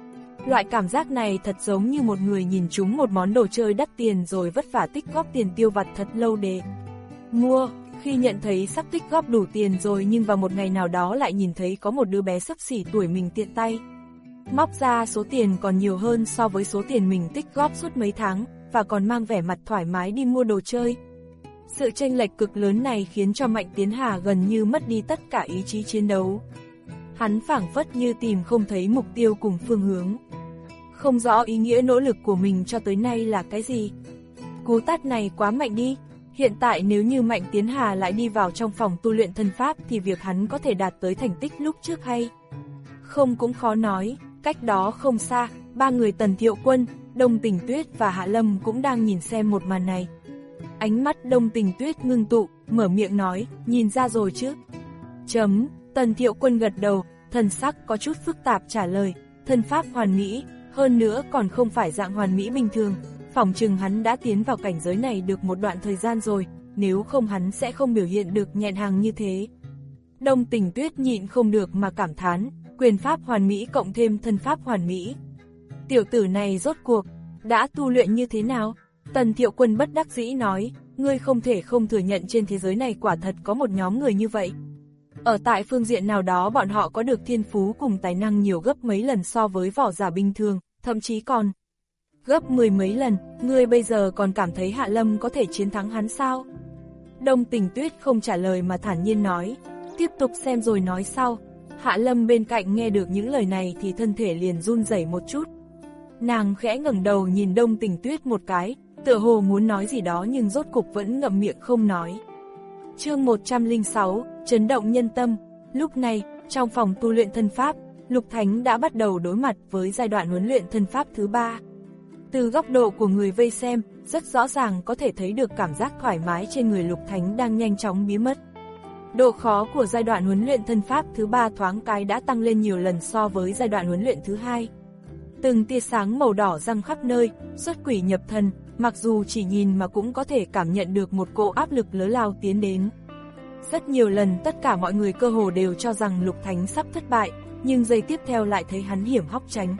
Loại cảm giác này thật giống như một người nhìn trúng một món đồ chơi đắt tiền rồi vất vả tích góp tiền tiêu vặt thật lâu để mua. Khi nhận thấy sắp tích góp đủ tiền rồi nhưng vào một ngày nào đó lại nhìn thấy có một đứa bé xấp xỉ tuổi mình tiện tay móc ra số tiền còn nhiều hơn so với số tiền mình tích góp suốt mấy tháng, và còn mang vẻ mặt thoải mái đi mua đồ chơi. Sự chênh lệch cực lớn này khiến cho Mạnh Tiến Hà gần như mất đi tất cả ý chí chiến đấu. Hắn phảng phất như tìm không thấy mục tiêu cùng phương hướng. Không rõ ý nghĩa nỗ lực của mình cho tới nay là cái gì. Cú tát này quá mạnh đi. Hiện tại nếu như Mạnh Tiến Hà lại đi vào trong phòng tu luyện thân pháp thì việc hắn có thể đạt tới thành tích lúc trước hay không cũng khó nói. Cách đó không xa, ba người Tần Thiệu Quân, Đông Tình Tuyết và Hạ Lâm cũng đang nhìn xem một màn này. Ánh mắt Đông Tình Tuyết ngưng tụ, mở miệng nói, nhìn ra rồi chứ? Chấm, Tần Thiệu Quân gật đầu, thần sắc có chút phức tạp trả lời, thân pháp hoàn mỹ, hơn nữa còn không phải dạng hoàn mỹ bình thường. Phỏng chừng hắn đã tiến vào cảnh giới này được một đoạn thời gian rồi, nếu không hắn sẽ không biểu hiện được nhẹn hàng như thế. Đông Tình Tuyết nhịn không được mà cảm thán, quyền pháp hoàn mỹ cộng thêm thân pháp hoàn mỹ. Tiểu tử này rốt cuộc, đã tu luyện như thế nào? Tần Thiệu Quân bất đắc dĩ nói, ngươi không thể không thừa nhận trên thế giới này quả thật có một nhóm người như vậy. Ở tại phương diện nào đó bọn họ có được thiên phú cùng tài năng nhiều gấp mấy lần so với võ giả bình thường, thậm chí còn gấp mười mấy lần. Ngươi bây giờ còn cảm thấy Hạ Lâm có thể chiến thắng hắn sao? Đông Tình Tuyết không trả lời mà thản nhiên nói, tiếp tục xem rồi nói sau. Hạ Lâm bên cạnh nghe được những lời này thì thân thể liền run rẩy một chút. Nàng khẽ ngẩng đầu nhìn Đông Tình Tuyết một cái, tựa hồ muốn nói gì đó nhưng rốt cục vẫn ngậm miệng không nói. Chương một trăm lẻ sáu, chấn động nhân tâm. Lúc này, trong phòng tu luyện thân pháp, Lục Thánh đã bắt đầu đối mặt với giai đoạn huấn luyện thân pháp thứ ba. Từ góc độ của người vây xem, rất rõ ràng có thể thấy được cảm giác thoải mái trên người Lục Thánh đang nhanh chóng biến mất. Độ khó của giai đoạn huấn luyện thân pháp thứ ba thoáng cái đã tăng lên nhiều lần so với giai đoạn huấn luyện thứ hai. Từng tia sáng màu đỏ răng khắp nơi, xuất quỷ nhập thần, mặc dù chỉ nhìn mà cũng có thể cảm nhận được một cỗ áp lực lớn lao tiến đến. Rất nhiều lần tất cả mọi người cơ hồ đều cho rằng Lục Thánh sắp thất bại, nhưng giây tiếp theo lại thấy hắn hiểm hóc tránh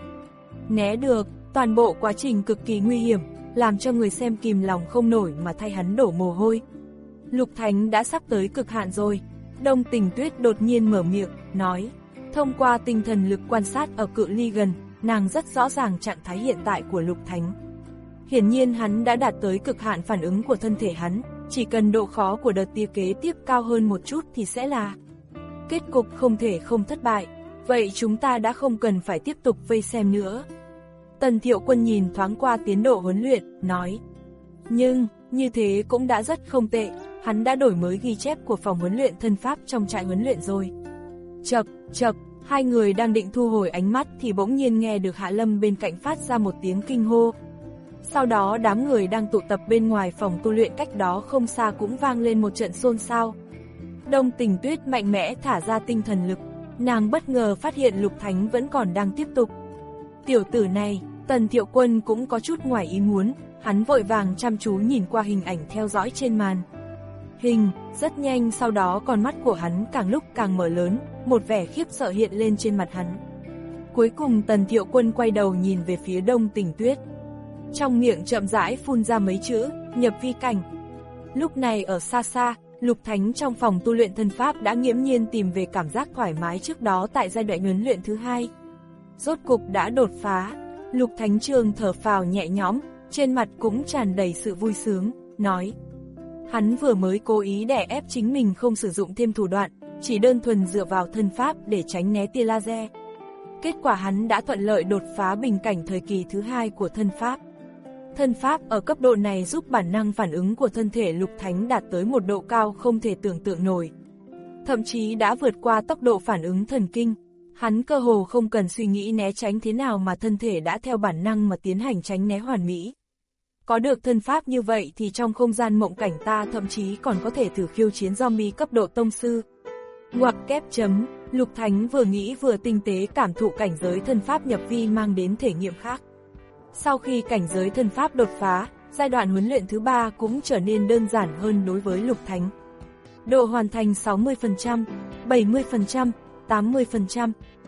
né được. Toàn bộ quá trình cực kỳ nguy hiểm, làm cho người xem kìm lòng không nổi mà thay hắn đổ mồ hôi. Lục Thánh đã sắp tới cực hạn rồi. Đông Tình Tuyết đột nhiên mở miệng, nói, thông qua tinh thần lực quan sát ở cự ly gần, nàng rất rõ ràng trạng thái hiện tại của Lục Thánh. Hiển nhiên hắn đã đạt tới cực hạn phản ứng của thân thể hắn, chỉ cần độ khó của đợt tia kế tiếp cao hơn một chút thì sẽ là kết cục không thể không thất bại. Vậy chúng ta đã không cần phải tiếp tục vây xem nữa. Tần Thiệu Quân nhìn thoáng qua tiến độ huấn luyện, nói, nhưng, như thế cũng đã rất không tệ, hắn đã đổi mới ghi chép của phòng huấn luyện thân pháp trong trại huấn luyện rồi. Chập, chập, hai người đang định thu hồi ánh mắt thì bỗng nhiên nghe được Hạ Lâm bên cạnh phát ra một tiếng kinh hô. Sau đó đám người đang tụ tập bên ngoài phòng tu luyện cách đó không xa cũng vang lên một trận xôn xao. Đông Tình Tuyết mạnh mẽ thả ra tinh thần lực, nàng bất ngờ phát hiện Lục Thánh vẫn còn đang tiếp tục. Tiểu tử này, Tần Thiệu Quân cũng có chút ngoài ý muốn, hắn vội vàng chăm chú nhìn qua hình ảnh theo dõi trên màn hình, rất nhanh sau đó con mắt của hắn càng lúc càng mở lớn, một vẻ khiếp sợ hiện lên trên mặt hắn. Cuối cùng Tần Thiệu Quân quay đầu nhìn về phía Đông Tình Tuyết. Trong miệng chậm rãi phun ra mấy chữ, nhập vi cảnh. Lúc này ở xa xa, Lục Thánh trong phòng tu luyện thân pháp đã nghiễm nhiên tìm về cảm giác thoải mái trước đó tại giai đoạn huấn luyện thứ hai. Rốt cục đã đột phá, Lục Thánh Trường thở phào nhẹ nhõm, trên mặt cũng tràn đầy sự vui sướng, nói. Hắn vừa mới cố ý đè ép chính mình không sử dụng thêm thủ đoạn, chỉ đơn thuần dựa vào thân pháp để tránh né tia laser. Kết quả hắn đã thuận lợi đột phá bình cảnh thời kỳ thứ hai của thân pháp. Thân pháp ở cấp độ này giúp bản năng phản ứng của thân thể Lục Thánh đạt tới một độ cao không thể tưởng tượng nổi. Thậm chí đã vượt qua tốc độ phản ứng thần kinh. Hắn cơ hồ không cần suy nghĩ né tránh thế nào mà thân thể đã theo bản năng mà tiến hành tránh né hoàn mỹ. Có được thân pháp như vậy thì trong không gian mộng cảnh ta thậm chí còn có thể thử khiêu chiến zombie cấp độ tông sư. Ngoặc kép chấm, Lục Thánh vừa nghĩ vừa tinh tế cảm thụ cảnh giới thân pháp nhập vi mang đến thể nghiệm khác. Sau khi cảnh giới thân pháp đột phá, giai đoạn huấn luyện thứ ba cũng trở nên đơn giản hơn đối với Lục Thánh. Độ hoàn thành sáu mươi phần trăm, bảy mươi phần trăm, tám mươi phần trăm,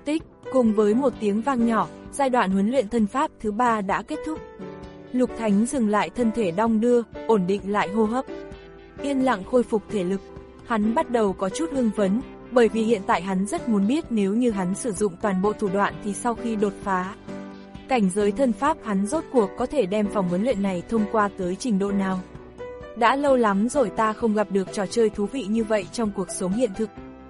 Tích, cùng với một tiếng vang nhỏ, giai đoạn huấn luyện thân pháp thứ ba đã kết thúc. Lục Thánh dừng lại thân thể đong đưa, ổn định lại hô hấp. Yên lặng khôi phục thể lực, hắn bắt đầu có chút hưng phấn, bởi vì hiện tại hắn rất muốn biết nếu như hắn sử dụng toàn bộ thủ đoạn thì sau khi đột phá cảnh giới thân pháp hắn rốt cuộc có thể đem phòng huấn luyện này thông qua tới trình độ nào. Đã lâu lắm rồi ta không gặp được trò chơi thú vị như vậy trong cuộc sống hiện thực.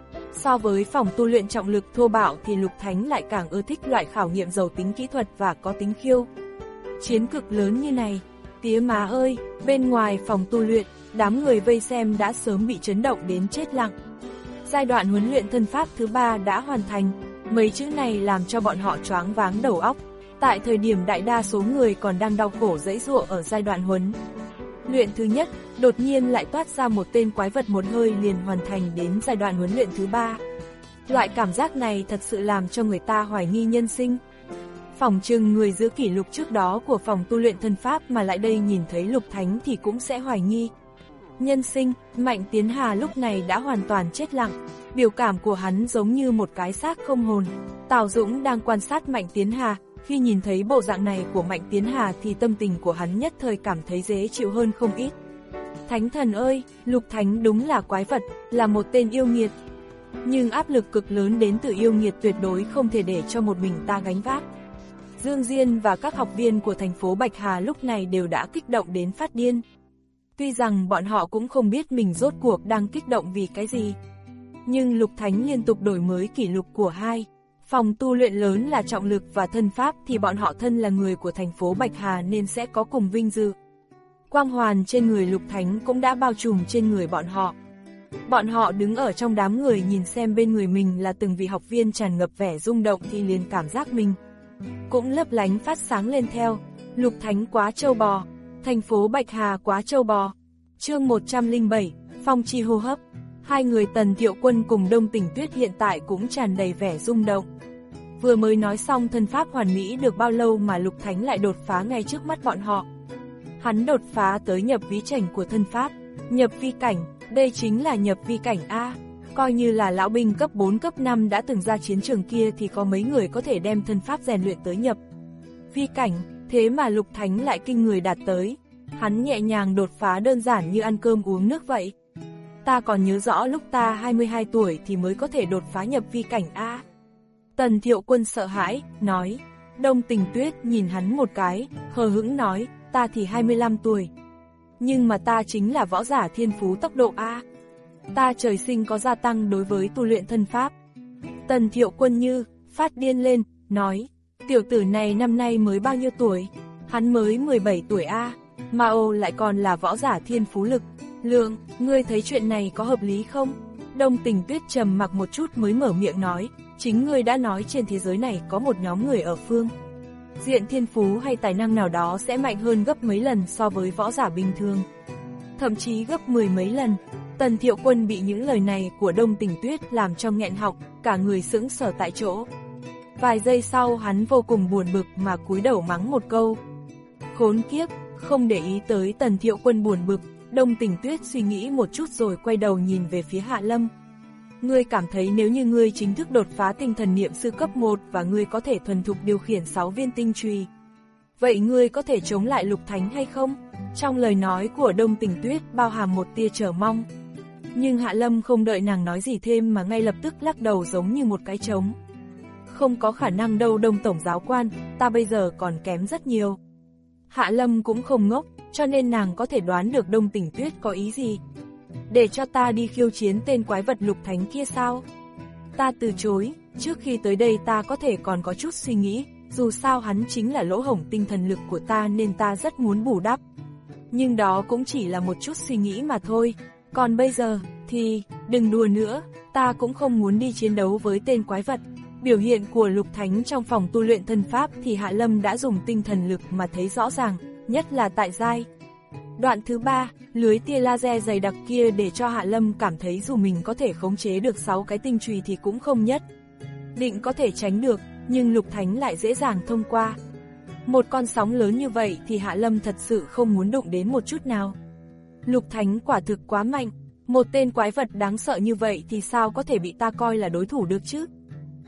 So với phòng tu luyện trọng lực thô bạo thì Lục Thánh lại càng ưa thích loại khảo nghiệm giàu tính kỹ thuật và có tính khiêu chiến cực lớn như này. Tía má ơi, bên ngoài phòng tu luyện, đám người vây xem đã sớm bị chấn động đến chết lặng. Giai đoạn huấn luyện thân pháp thứ ba đã hoàn thành, mấy chữ này làm cho bọn họ choáng váng đầu óc. Tại thời điểm đại đa số người còn đang đau khổ giãy giụa ở giai đoạn huấn luyện thứ nhất, đột nhiên lại toát ra một tên quái vật một hơi liền hoàn thành đến giai đoạn huấn luyện thứ ba. Loại cảm giác này thật sự làm cho người ta hoài nghi nhân sinh. Phỏng chừng người giữ kỷ lục trước đó của phòng tu luyện thân pháp mà lại đây nhìn thấy Lục Thánh thì cũng sẽ hoài nghi nhân sinh. Mạnh Tiến Hà lúc này đã hoàn toàn chết lặng, biểu cảm của hắn giống như một cái xác không hồn. Tào Dũng đang quan sát Mạnh Tiến Hà, khi nhìn thấy bộ dạng này của Mạnh Tiến Hà thì tâm tình của hắn nhất thời cảm thấy dễ chịu hơn không ít. Thánh thần ơi, Lục Thánh đúng là quái vật, là một tên yêu nghiệt. Nhưng áp lực cực lớn đến từ yêu nghiệt tuyệt đối không thể để cho một mình ta gánh vác. Dương Diên và các học viên của thành phố Bạch Hà lúc này đều đã kích động đến phát điên. Tuy rằng bọn họ cũng không biết mình rốt cuộc đang kích động vì cái gì. Nhưng Lục Thánh liên tục đổi mới kỷ lục của hai phòng tu luyện lớn là trọng lực và thân pháp thì bọn họ thân là người của thành phố Bạch Hà nên sẽ có cùng vinh dự. Quang hoàn trên người Lục Thánh cũng đã bao trùm trên người bọn họ. Bọn họ đứng ở trong đám người nhìn xem bên người mình là từng vị học viên tràn ngập vẻ rung động thì liền cảm giác mình cũng lấp lánh phát sáng lên theo. Lục Thánh quá trâu bò, thành phố Bạch Hà quá trâu bò. Chương một trăm lẻ bảy, Phong chi hô hấp. Hai người Tần Thiệu Quân cùng Đông Tình Tuyết hiện tại cũng tràn đầy vẻ rung động. Vừa mới nói xong thân pháp hoàn mỹ được bao lâu mà Lục Thánh lại đột phá ngay trước mắt bọn họ. Hắn đột phá tới nhập vi cảnh của thân pháp. Nhập vi cảnh, đây chính là nhập vi cảnh A. Coi như là lão binh cấp bốn cấp năm đã từng ra chiến trường kia thì có mấy người có thể đem thân pháp rèn luyện tới nhập vi cảnh, thế mà Lục Thánh lại kinh người đạt tới. Hắn nhẹ nhàng đột phá đơn giản như ăn cơm uống nước vậy. Ta còn nhớ rõ lúc ta hai mươi hai tuổi thì mới có thể đột phá nhập vi cảnh A. Tần Thiệu Quân sợ hãi, nói. Đông Tình Tuyết nhìn hắn một cái, hờ hững nói, ta thì hai mươi lăm tuổi. Nhưng mà ta chính là võ giả thiên phú tốc độ A. Ta trời sinh có gia tăng đối với tu luyện thân pháp. Tần Thiệu Quân như phát điên lên, nói, tiểu tử này năm nay mới bao nhiêu tuổi? Hắn mới mười bảy tuổi A, mà ô lại còn là võ giả thiên phú lực. Lượng, ngươi thấy chuyện này có hợp lý không? Đông Tình Tuyết trầm mặc một chút mới mở miệng nói, chính ngươi đã nói trên thế giới này có một nhóm người ở phương diện thiên phú hay tài năng nào đó sẽ mạnh hơn gấp mấy lần so với võ giả bình thường. Thậm chí gấp mười mấy lần. Tần Thiệu Quân bị những lời này của Đông Tình Tuyết làm cho nghẹn họng, cả người sững sờ tại chỗ. Vài giây sau hắn vô cùng buồn bực mà cúi đầu mắng một câu. Khốn kiếp, không để ý tới Tần Thiệu Quân buồn bực, Đông Tình Tuyết suy nghĩ một chút rồi quay đầu nhìn về phía Hạ Lâm. Ngươi cảm thấy nếu như ngươi chính thức đột phá tinh thần niệm sư cấp một và ngươi có thể thuần thục điều khiển sáu viên tinh chùy, vậy ngươi có thể chống lại Lục Thánh hay không? Trong lời nói của Đông Tình Tuyết bao hàm một tia chờ mong. Nhưng Hạ Lâm không đợi nàng nói gì thêm mà ngay lập tức lắc đầu giống như một cái trống. Không có khả năng đâu Đông Tổng giáo quan, ta bây giờ còn kém rất nhiều. Hạ Lâm cũng không ngốc, cho nên nàng có thể đoán được Đông Tình Tuyết có ý gì. Để cho ta đi khiêu chiến tên quái vật Lục Thánh kia sao? Ta từ chối, trước khi tới đây ta có thể còn có chút suy nghĩ, dù sao hắn chính là lỗ hổng tinh thần lực của ta nên ta rất muốn bù đắp. Nhưng đó cũng chỉ là một chút suy nghĩ mà thôi. Còn bây giờ, thì, đừng đùa nữa, ta cũng không muốn đi chiến đấu với tên quái vật. Biểu hiện của Lục Thánh trong phòng tu luyện thân pháp thì Hạ Lâm đã dùng tinh thần lực mà thấy rõ ràng, nhất là tại giai đoạn thứ ba, lưới tia laser dày đặc kia để cho Hạ Lâm cảm thấy dù mình có thể khống chế được sáu cái tinh chùy thì cũng không nhất định có thể tránh được, nhưng Lục Thánh lại dễ dàng thông qua. Một con sóng lớn như vậy thì Hạ Lâm thật sự không muốn đụng đến một chút nào. Lục Thánh quả thực quá mạnh, một tên quái vật đáng sợ như vậy thì sao có thể bị ta coi là đối thủ được chứ?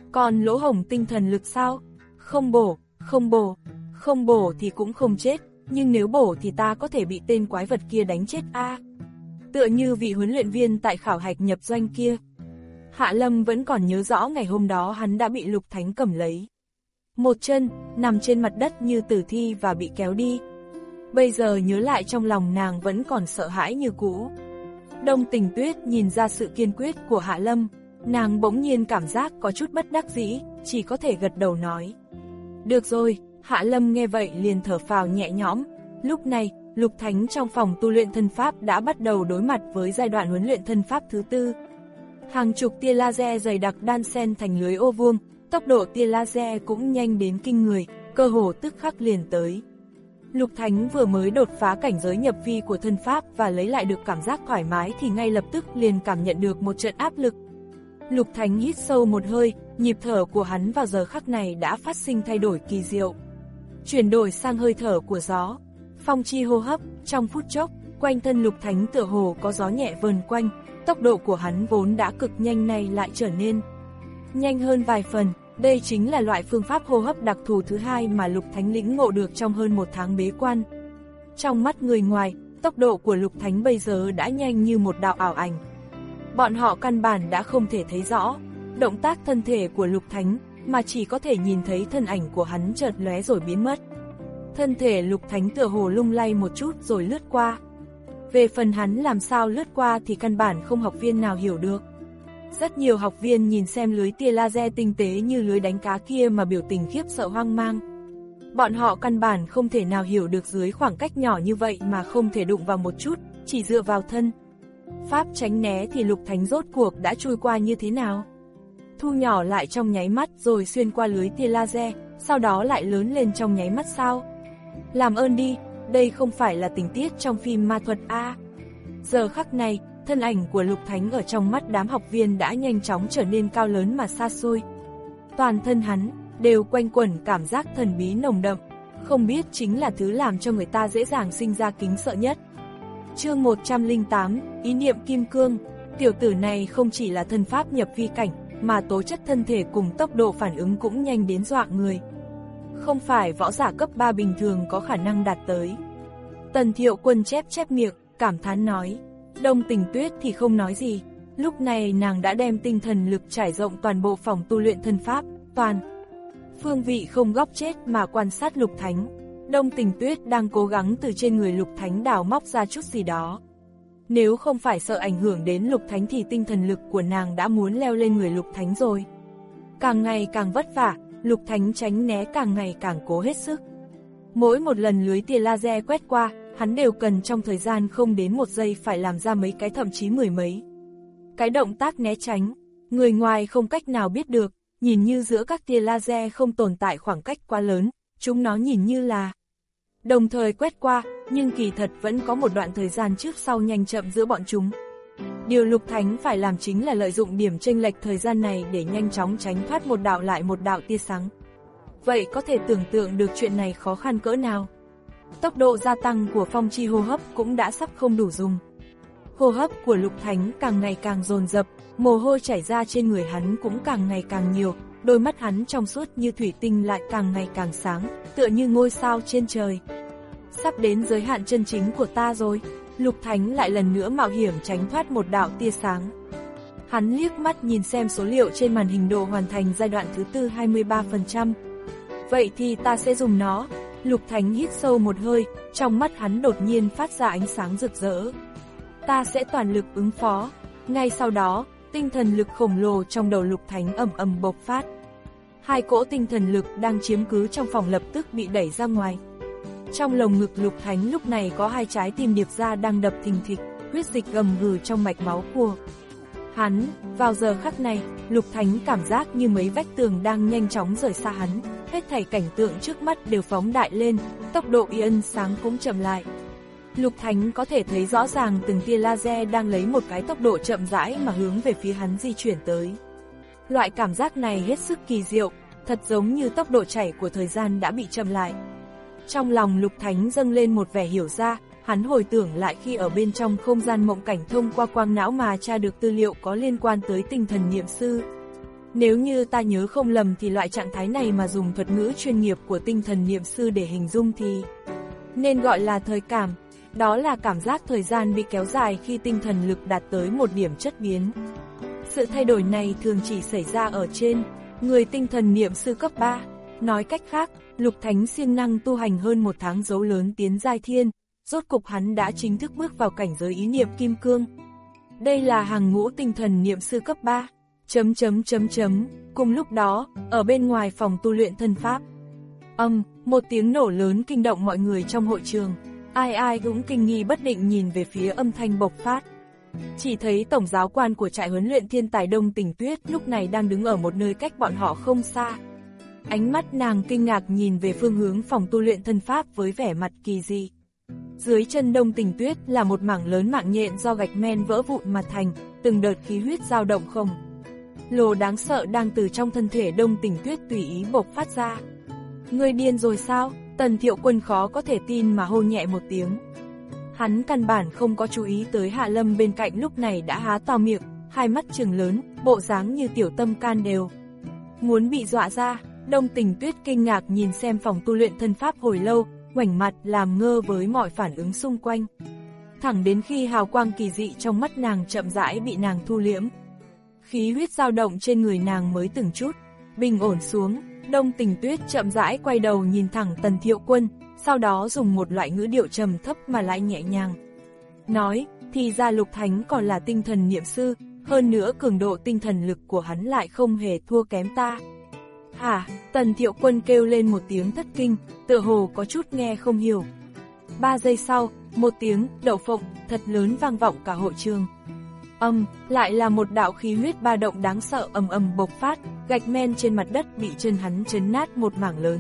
Còn lỗ hổng tinh thần lực sao? Không bổ, không bổ, không bổ thì cũng không chết, nhưng nếu bổ thì ta có thể bị tên quái vật kia đánh chết a. À, tựa như vị huấn luyện viên tại khảo hạch nhập doanh kia. Hạ Lâm vẫn còn nhớ rõ ngày hôm đó hắn đã bị Lục Thánh cầm lấy một chân, nằm trên mặt đất như tử thi và bị kéo đi. Bây giờ nhớ lại trong lòng nàng vẫn còn sợ hãi như cũ. Đông Tình Tuyết nhìn ra sự kiên quyết của Hạ Lâm, nàng bỗng nhiên cảm giác có chút bất đắc dĩ, chỉ có thể gật đầu nói. Được rồi, Hạ Lâm nghe vậy liền thở phào nhẹ nhõm. Lúc này, Lục Thánh trong phòng tu luyện thân pháp đã bắt đầu đối mặt với giai đoạn huấn luyện thân pháp thứ tư. Hàng chục tia laser dày đặc đan xen thành lưới ô vuông, tốc độ tia laser cũng nhanh đến kinh người, cơ hồ tức khắc liền tới. Lục Thánh vừa mới đột phá cảnh giới nhập vi của thân pháp và lấy lại được cảm giác thoải mái thì ngay lập tức liền cảm nhận được một trận áp lực. Lục Thánh hít sâu một hơi, nhịp thở của hắn vào giờ khắc này đã phát sinh thay đổi kỳ diệu. Chuyển đổi sang hơi thở của gió, phong chi hô hấp, trong phút chốc, quanh thân Lục Thánh tựa hồ có gió nhẹ vờn quanh, tốc độ của hắn vốn đã cực nhanh này lại trở nên nhanh hơn vài phần. Đây chính là loại phương pháp hô hấp đặc thù thứ hai mà Lục Thánh lĩnh ngộ được trong hơn một tháng bế quan. Trong mắt người ngoài, tốc độ của Lục Thánh bây giờ đã nhanh như một đạo ảo ảnh. Bọn họ căn bản đã không thể thấy rõ động tác thân thể của Lục Thánh, mà chỉ có thể nhìn thấy thân ảnh của hắn chợt lóe rồi biến mất. Thân thể Lục Thánh tựa hồ lung lay một chút rồi lướt qua. Về phần hắn làm sao lướt qua thì căn bản không học viên nào hiểu được. Rất nhiều học viên nhìn xem lưới tia laser tinh tế như lưới đánh cá kia mà biểu tình khiếp sợ hoang mang. Bọn họ căn bản không thể nào hiểu được dưới khoảng cách nhỏ như vậy mà không thể đụng vào một chút, chỉ dựa vào thân pháp tránh né thì Lục Thánh rốt cuộc đã trôi qua như thế nào. Thu nhỏ lại trong nháy mắt rồi xuyên qua lưới tia laser, sau đó lại lớn lên trong nháy mắt sao? Làm ơn đi, đây không phải là tình tiết trong phim ma thuật a. Giờ khắc này, thân ảnh của Lục Thánh ở trong mắt đám học viên đã nhanh chóng trở nên cao lớn mà xa xôi. Toàn thân hắn đều quanh quẩn cảm giác thần bí nồng đậm, không biết chính là thứ làm cho người ta dễ dàng sinh ra kính sợ nhất. Chương một trăm lẻ tám, ý niệm kim cương. Tiểu tử này không chỉ là thân pháp nhập vi cảnh, mà tố chất thân thể cùng tốc độ phản ứng cũng nhanh đến dọa người. Không phải võ giả cấp ba bình thường có khả năng đạt tới. Tần Thiệu Quân chép chép miệng, cảm thán nói. Đông Tình Tuyết thì không nói gì, lúc này nàng đã đem tinh thần lực trải rộng toàn bộ phòng tu luyện thân pháp, toàn phương vị không góc chết mà quan sát Lục Thánh. Đông Tình Tuyết đang cố gắng từ trên người Lục Thánh đào móc ra chút gì đó. Nếu không phải sợ ảnh hưởng đến Lục Thánh thì tinh thần lực của nàng đã muốn leo lên người Lục Thánh rồi. Càng ngày càng vất vả, Lục Thánh tránh né càng ngày càng cố hết sức. Mỗi một lần lưới tia laser quét qua, hắn đều cần trong thời gian không đến một giây phải làm ra mấy cái thậm chí mười mấy cái động tác né tránh. Người ngoài không cách nào biết được, nhìn như giữa các tia laser không tồn tại khoảng cách quá lớn, chúng nó nhìn như là đồng thời quét qua, nhưng kỳ thật vẫn có một đoạn thời gian trước sau nhanh chậm giữa bọn chúng. Điều Lục Thánh phải làm chính là lợi dụng điểm chênh lệch thời gian này để nhanh chóng tránh thoát một đạo lại một đạo tia sáng. Vậy có thể tưởng tượng được chuyện này khó khăn cỡ nào. Tốc độ gia tăng của phong chi hô hấp cũng đã sắp không đủ dùng. Hô hấp của Lục Thánh càng ngày càng dồn dập, mồ hôi chảy ra trên người hắn cũng càng ngày càng nhiều, đôi mắt hắn trong suốt như thủy tinh lại càng ngày càng sáng, tựa như ngôi sao trên trời. Sắp đến giới hạn chân chính của ta rồi. Lục Thánh lại lần nữa mạo hiểm tránh thoát một đạo tia sáng. Hắn liếc mắt nhìn xem số liệu trên màn hình độ hoàn thành giai đoạn thứ tư hai mươi ba phần trăm. Vậy thì ta sẽ dùng nó. Lục Thánh hít sâu một hơi, trong mắt hắn đột nhiên phát ra ánh sáng rực rỡ. Ta sẽ toàn lực ứng phó. Ngay sau đó, tinh thần lực khổng lồ trong đầu Lục Thánh ầm ầm bộc phát. Hai cỗ tinh thần lực đang chiếm cứ trong phòng lập tức bị đẩy ra ngoài. Trong lồng ngực Lục Thánh lúc này có hai trái tim điệp ra đang đập thình thịch, huyết dịch gầm gừ trong mạch máu của hắn. Vào giờ khắc này, Lục Thánh cảm giác như mấy vách tường đang nhanh chóng rời xa hắn, hết thảy cảnh tượng trước mắt đều phóng đại lên, tốc độ yên sáng cũng chậm lại. Lục Thánh có thể thấy rõ ràng từng tia laser đang lấy một cái tốc độ chậm rãi mà hướng về phía hắn di chuyển tới. Loại cảm giác này hết sức kỳ diệu, thật giống như tốc độ chảy của thời gian đã bị chậm lại. Trong lòng Lục Thánh dâng lên một vẻ hiểu ra, hắn hồi tưởng lại khi ở bên trong không gian mộng cảnh thông qua quang não mà tra được tư liệu có liên quan tới tinh thần niệm sư. Nếu như ta nhớ không lầm thì loại trạng thái này mà dùng thuật ngữ chuyên nghiệp của tinh thần niệm sư để hình dung thì nên gọi là thời cảm. Đó là cảm giác thời gian bị kéo dài khi tinh thần lực đạt tới một điểm chất biến. Sự thay đổi này thường chỉ xảy ra ở trên người tinh thần niệm sư cấp ba. Nói cách khác, Lục Thánh siêng năng tu hành hơn một tháng dấu lớn tiến giai thiên, rốt cục hắn đã chính thức bước vào cảnh giới ý niệm kim cương. Đây là hàng ngũ tinh thần niệm sư cấp ba. Chấm chấm chấm chấm, cùng lúc đó, ở bên ngoài phòng tu luyện thân pháp. Âm, một tiếng nổ lớn kinh động mọi người trong hội trường. Ai ai cũng kinh nghi bất định nhìn về phía âm thanh bộc phát. Chỉ thấy tổng giáo quan của trại huấn luyện thiên tài Đông Tình Tuyết lúc này đang đứng ở một nơi cách bọn họ không xa. Ánh mắt nàng kinh ngạc nhìn về phương hướng phòng tu luyện thân pháp với vẻ mặt kỳ dị. Dưới chân Đông Tình Tuyết là một mảng lớn mạng nhện do gạch men vỡ vụn mà thành, từng đợt khí huyết dao động không lồ đáng sợ đang từ trong thân thể Đông Tình Tuyết tùy ý bộc phát ra. Ngươi điên rồi sao? Tần Thiệu Quân khó có thể tin mà hô nhẹ một tiếng. Hắn căn bản không có chú ý tới Hạ Lâm bên cạnh lúc này đã há to miệng, hai mắt trừng lớn, bộ dáng như tiểu tâm can đều muốn bị dọa ra. Đông Tình Tuyết kinh ngạc nhìn xem phòng tu luyện thân pháp hồi lâu, ngoảnh mặt làm ngơ với mọi phản ứng xung quanh. Thẳng đến khi hào quang kỳ dị trong mắt nàng chậm rãi bị nàng thu liễm, khí huyết dao động trên người nàng mới từng chút bình ổn xuống. Đông Tình Tuyết chậm rãi quay đầu nhìn thẳng Tần Thiệu Quân, sau đó dùng một loại ngữ điệu trầm thấp mà lại nhẹ nhàng nói, thì ra Lục Thánh còn là tinh thần niệm sư, hơn nữa cường độ tinh thần lực của hắn lại không hề thua kém ta. Hả? Tần Thiệu Quân kêu lên một tiếng thất kinh, tựa hồ có chút nghe không hiểu. Ba giây sau, một tiếng đậu phộng thật lớn vang vọng cả hội trường. Âm, lại là một đạo khí huyết ba động đáng sợ ầm ầm bộc phát, gạch men trên mặt đất bị chân hắn chấn nát một mảng lớn.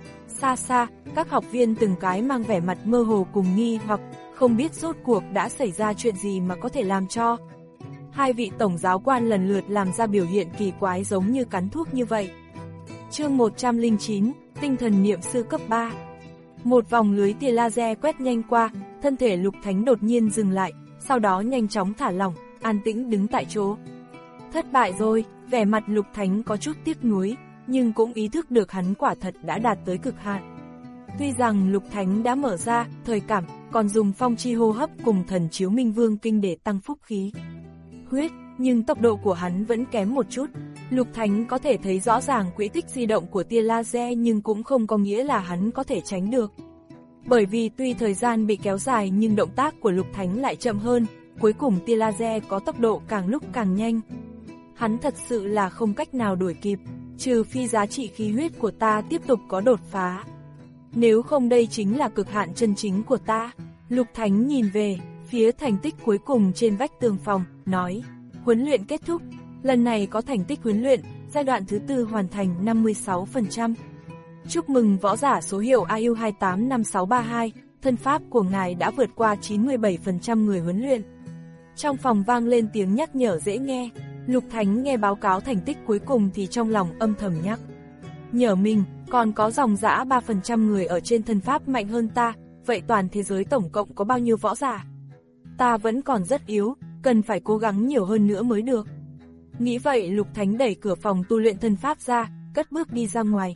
Xa xa, các học viên từng cái mang vẻ mặt mơ hồ cùng nghi hoặc không biết rốt cuộc đã xảy ra chuyện gì mà có thể làm cho hai vị tổng giáo quan lần lượt làm ra biểu hiện kỳ quái giống như cắn thuốc như vậy. Chương một trăm lẻ chín, tinh thần niệm sư cấp ba. Một vòng lưới tia laser quét nhanh qua, thân thể Lục Thánh đột nhiên dừng lại, sau đó nhanh chóng thả lỏng, an tĩnh đứng tại chỗ. Thất bại rồi, vẻ mặt Lục Thánh có chút tiếc nuối, nhưng cũng ý thức được hắn quả thật đã đạt tới cực hạn. Tuy rằng Lục Thánh đã mở ra thời cảm, còn dùng phong chi hô hấp cùng thần chiếu minh vương kinh để tăng phúc khí huyết, nhưng tốc độ của hắn vẫn kém một chút. Lục Thánh có thể thấy rõ ràng quỹ tích di động của tia laser nhưng cũng không có nghĩa là hắn có thể tránh được. Bởi vì tuy thời gian bị kéo dài nhưng động tác của Lục Thánh lại chậm hơn, cuối cùng tia laser có tốc độ càng lúc càng nhanh. Hắn thật sự là không cách nào đuổi kịp, trừ phi giá trị khí huyết của ta tiếp tục có đột phá. Nếu không đây chính là cực hạn chân chính của ta. Lục Thánh nhìn về phía thành tích cuối cùng trên vách tường phòng, nói, huấn luyện kết thúc. Lần này có thành tích huấn luyện, giai đoạn thứ tư hoàn thành năm mươi sáu phần trăm. Chúc mừng võ giả số hiệu A U hai tám năm sáu ba hai, thân pháp của ngài đã vượt qua chín mươi bảy phần trăm người huấn luyện. Trong phòng vang lên tiếng nhắc nhở dễ nghe. Lục Thánh nghe báo cáo thành tích cuối cùng thì trong lòng âm thầm nhắc nhở mình, còn có dòng dã ba phần trăm người ở trên thân pháp mạnh hơn ta, vậy toàn thế giới tổng cộng có bao nhiêu võ giả? Ta vẫn còn rất yếu, cần phải cố gắng nhiều hơn nữa mới được. Nghĩ vậy Lục Thánh đẩy cửa phòng tu luyện thân pháp ra, cất bước đi ra ngoài.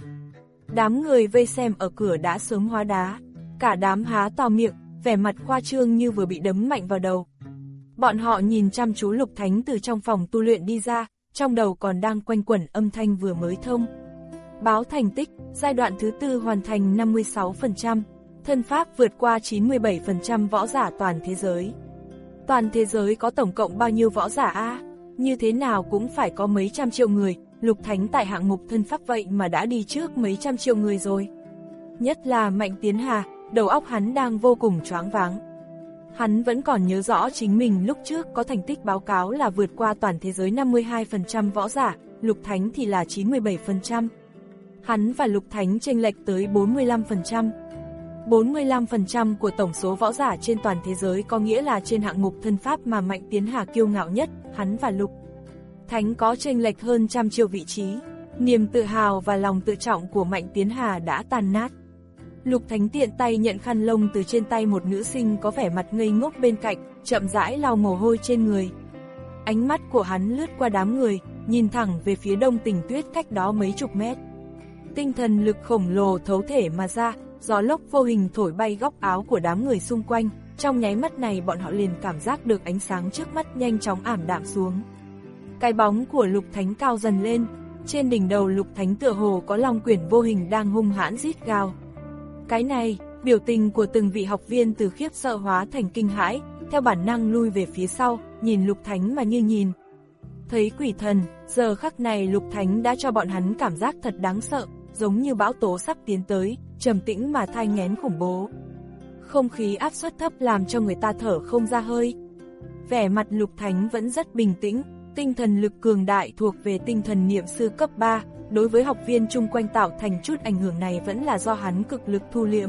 Đám người vây xem ở cửa đã sớm hóa đá, cả đám há to miệng, vẻ mặt khoa trương như vừa bị đấm mạnh vào đầu. Bọn họ nhìn chăm chú Lục Thánh từ trong phòng tu luyện đi ra, trong đầu còn đang quanh quẩn âm thanh vừa mới thông báo thành tích, giai đoạn thứ tư hoàn thành năm mươi sáu phần trăm, thân pháp vượt qua chín mươi bảy phần trăm võ giả toàn thế giới. Toàn thế giới có tổng cộng bao nhiêu võ giả a? Như thế nào cũng phải có mấy trăm triệu người, Lục Thánh tại hạng mục thân pháp vậy mà đã đi trước mấy trăm triệu người rồi. Nhất là Mạnh Tiến Hà, đầu óc hắn đang vô cùng choáng váng. Hắn vẫn còn nhớ rõ chính mình lúc trước có thành tích báo cáo là vượt qua toàn thế giới năm mươi hai phần trăm võ giả, Lục Thánh thì là chín mươi bảy phần trăm. Hắn và Lục Thánh chênh lệch tới bốn mươi lăm phần trăm. bốn mươi lăm phần trăm của tổng số võ giả trên toàn thế giới có nghĩa là trên hạng mục thân pháp mà Mạnh Tiến Hà kiêu ngạo nhất, hắn và Lục Thánh có chênh lệch hơn trăm triệu vị trí. Niềm tự hào và lòng tự trọng của Mạnh Tiến Hà đã tàn nát. Lục Thánh tiện tay nhận khăn lông từ trên tay một nữ sinh có vẻ mặt ngây ngốc bên cạnh, chậm rãi lau mồ hôi trên người. Ánh mắt của hắn lướt qua đám người, nhìn thẳng về phía Đông Tình Tuyết cách đó mấy chục mét. Tinh thần lực khổng lồ thấu thể mà ra, gió lốc vô hình thổi bay góc áo của đám người xung quanh, trong nháy mắt này bọn họ liền cảm giác được ánh sáng trước mắt nhanh chóng ảm đạm xuống. Cái bóng của Lục Thánh cao dần lên, trên đỉnh đầu Lục Thánh tựa hồ có long quyển vô hình đang hung hãn rít gào. Cái này, biểu tình của từng vị học viên từ khiếp sợ hóa thành kinh hãi, theo bản năng lui về phía sau, nhìn Lục Thánh mà như nhìn thấy quỷ thần. Giờ khắc này Lục Thánh đã cho bọn hắn cảm giác thật đáng sợ, giống như bão tố sắp tiến tới, trầm tĩnh mà thai nghén khủng bố. Không khí áp suất thấp làm cho người ta thở không ra hơi. Vẻ mặt Lục Thánh vẫn rất bình tĩnh, tinh thần lực cường đại thuộc về tinh thần niệm sư cấp ba, đối với học viên chung quanh tạo thành chút ảnh hưởng này vẫn là do hắn cực lực thu liễm.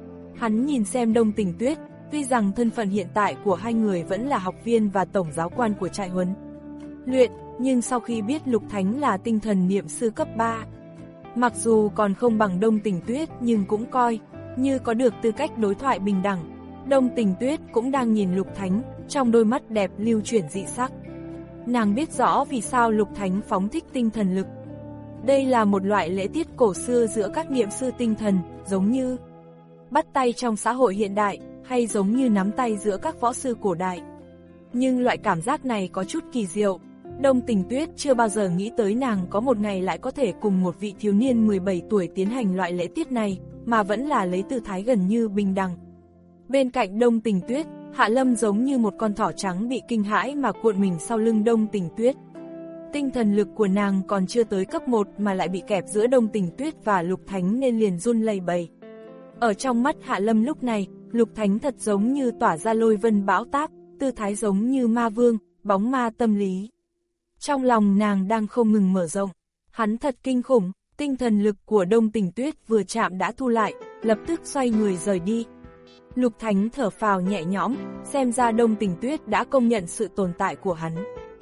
Hắn nhìn xem Đông Tình Tuyết, tuy rằng thân phận hiện tại của hai người vẫn là học viên và tổng giáo quan của trại huấn luyện, nhưng sau khi biết Lục Thánh là tinh thần niệm sư cấp ba, mặc dù còn không bằng Đông Tình Tuyết nhưng cũng coi như có được tư cách đối thoại bình đẳng. Đông Tình Tuyết cũng đang nhìn Lục Thánh, trong đôi mắt đẹp lưu chuyển dị sắc. Nàng biết rõ vì sao Lục Thánh phóng thích tinh thần lực. Đây là một loại lễ tiết cổ xưa giữa các niệm sư tinh thần, giống như bắt tay trong xã hội hiện đại, hay giống như nắm tay giữa các võ sư cổ đại. Nhưng loại cảm giác này có chút kỳ diệu. Đông Tình Tuyết chưa bao giờ nghĩ tới nàng có một ngày lại có thể cùng một vị thiếu niên mười bảy tuổi tiến hành loại lễ tiết này, mà vẫn là lấy tư thái gần như bình đẳng. Bên cạnh Đông Tình Tuyết, Hạ Lâm giống như một con thỏ trắng bị kinh hãi mà cuộn mình sau lưng Đông Tình Tuyết. Tinh thần lực của nàng còn chưa tới cấp một mà lại bị kẹp giữa Đông Tình Tuyết và Lục Thánh nên liền run lẩy bẩy. Ở trong mắt Hạ Lâm lúc này, Lục Thánh thật giống như tỏa ra lôi vân bão táp, tư thái giống như ma vương, bóng ma tâm lý. Trong lòng nàng đang không ngừng mở rộng. Hắn thật kinh khủng, tinh thần lực của Đông Tình Tuyết vừa chạm đã thu lại, lập tức xoay người rời đi. Lục Thánh thở phào nhẹ nhõm, xem ra Đông Tình Tuyết đã công nhận sự tồn tại của hắn.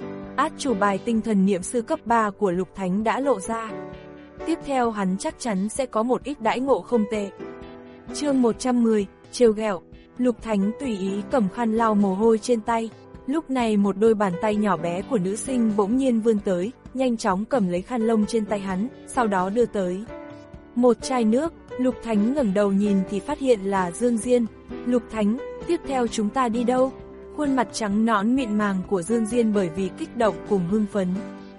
Át chủ bài tinh thần niệm sư cấp ba của Lục Thánh đã lộ ra. Tiếp theo hắn chắc chắn sẽ có một ít đãi ngộ không tệ. Chương một trăm mười, trêu ghẹo. Lục Thánh tùy ý cầm khăn lau mồ hôi trên tay. Lúc này một đôi bàn tay nhỏ bé của nữ sinh bỗng nhiên vươn tới, nhanh chóng cầm lấy khăn lông trên tay hắn, sau đó đưa tới một chai nước. Lục Thánh ngẩng đầu nhìn thì phát hiện là Dương Diên. Lục Thánh, tiếp theo chúng ta đi đâu? Khuôn mặt trắng nõn mịn màng của Dương Diên bởi vì kích động cùng hưng phấn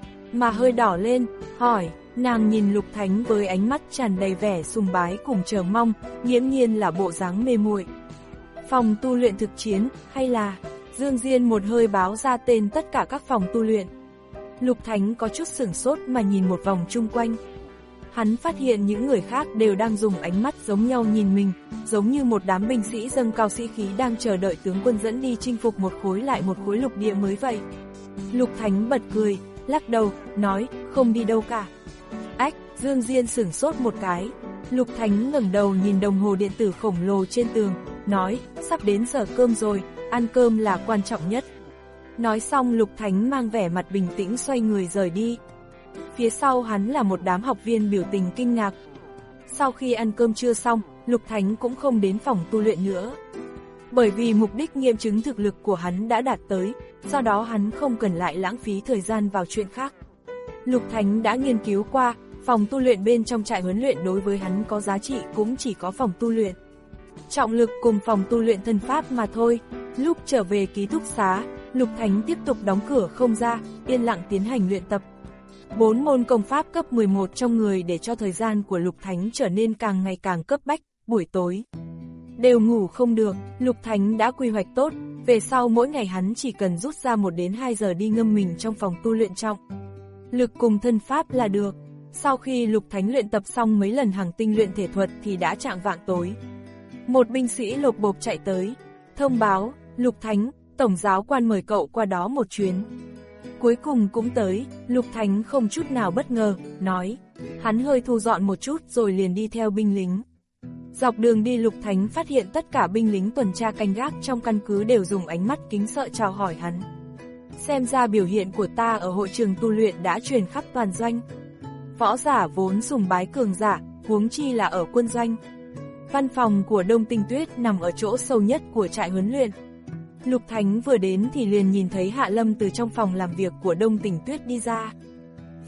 mà hơi đỏ lên, hỏi. Nàng nhìn Lục Thánh với ánh mắt tràn đầy vẻ sùng bái cùng chờ mong, nghiễm nhiên là bộ dáng mê muội. Phòng tu luyện thực chiến, hay là... Dương Diên một hơi báo ra tên tất cả các phòng tu luyện. Lục Thánh có chút sửng sốt mà nhìn một vòng chung quanh. Hắn phát hiện những người khác đều đang dùng ánh mắt giống nhau nhìn mình, giống như một đám binh sĩ dâng cao sĩ khí đang chờ đợi tướng quân dẫn đi chinh phục một khối lại một khối lục địa mới vậy. Lục Thánh bật cười, lắc đầu, nói, không đi đâu cả. Ách, Dương Diên sửng sốt một cái. Lục Thánh ngẩng đầu nhìn đồng hồ điện tử khổng lồ trên tường, nói, sắp đến giờ cơm rồi, ăn cơm là quan trọng nhất. Nói xong Lục Thánh mang vẻ mặt bình tĩnh xoay người rời đi. Phía sau hắn là một đám học viên biểu tình kinh ngạc. Sau khi ăn cơm trưa xong, Lục Thánh cũng không đến phòng tu luyện nữa. Bởi vì mục đích nghiệm chứng thực lực của hắn đã đạt tới, do đó hắn không cần lại lãng phí thời gian vào chuyện khác. Lục Thánh đã nghiên cứu qua, phòng tu luyện bên trong trại huấn luyện đối với hắn có giá trị cũng chỉ có phòng tu luyện trọng lực cùng phòng tu luyện thân pháp mà thôi. Lúc trở về ký túc xá, Lục Thánh tiếp tục đóng cửa không ra, yên lặng tiến hành luyện tập. Bốn môn công pháp cấp mười một trong người để cho thời gian của Lục Thánh trở nên càng ngày càng cấp bách, buổi tối đều ngủ không được. Lục Thánh đã quy hoạch tốt, về sau mỗi ngày hắn chỉ cần rút ra một đến hai giờ đi ngâm mình trong phòng tu luyện trọng lực cùng thân pháp là được. Sau khi Lục Thánh luyện tập xong mấy lần hàng tinh luyện thể thuật thì đã chạng vạng tối. Một binh sĩ lộp bộp chạy tới, thông báo, Lục Thánh, tổng giáo quan mời cậu qua đó một chuyến. Cuối cùng cũng tới, Lục Thánh không chút nào bất ngờ, nói. Hắn hơi thu dọn một chút rồi liền đi theo binh lính. Dọc đường đi Lục Thánh phát hiện tất cả binh lính tuần tra canh gác trong căn cứ đều dùng ánh mắt kính sợ chào hỏi hắn. Xem ra biểu hiện của ta ở hội trường tu luyện đã truyền khắp toàn doanh. Võ giả vốn sùng bái cường giả, huống chi là ở quân doanh. Văn phòng của Đông Tình Tuyết nằm ở chỗ sâu nhất của trại huấn luyện. Lục Thánh vừa đến thì liền nhìn thấy Hạ Lâm từ trong phòng làm việc của Đông Tình Tuyết đi ra.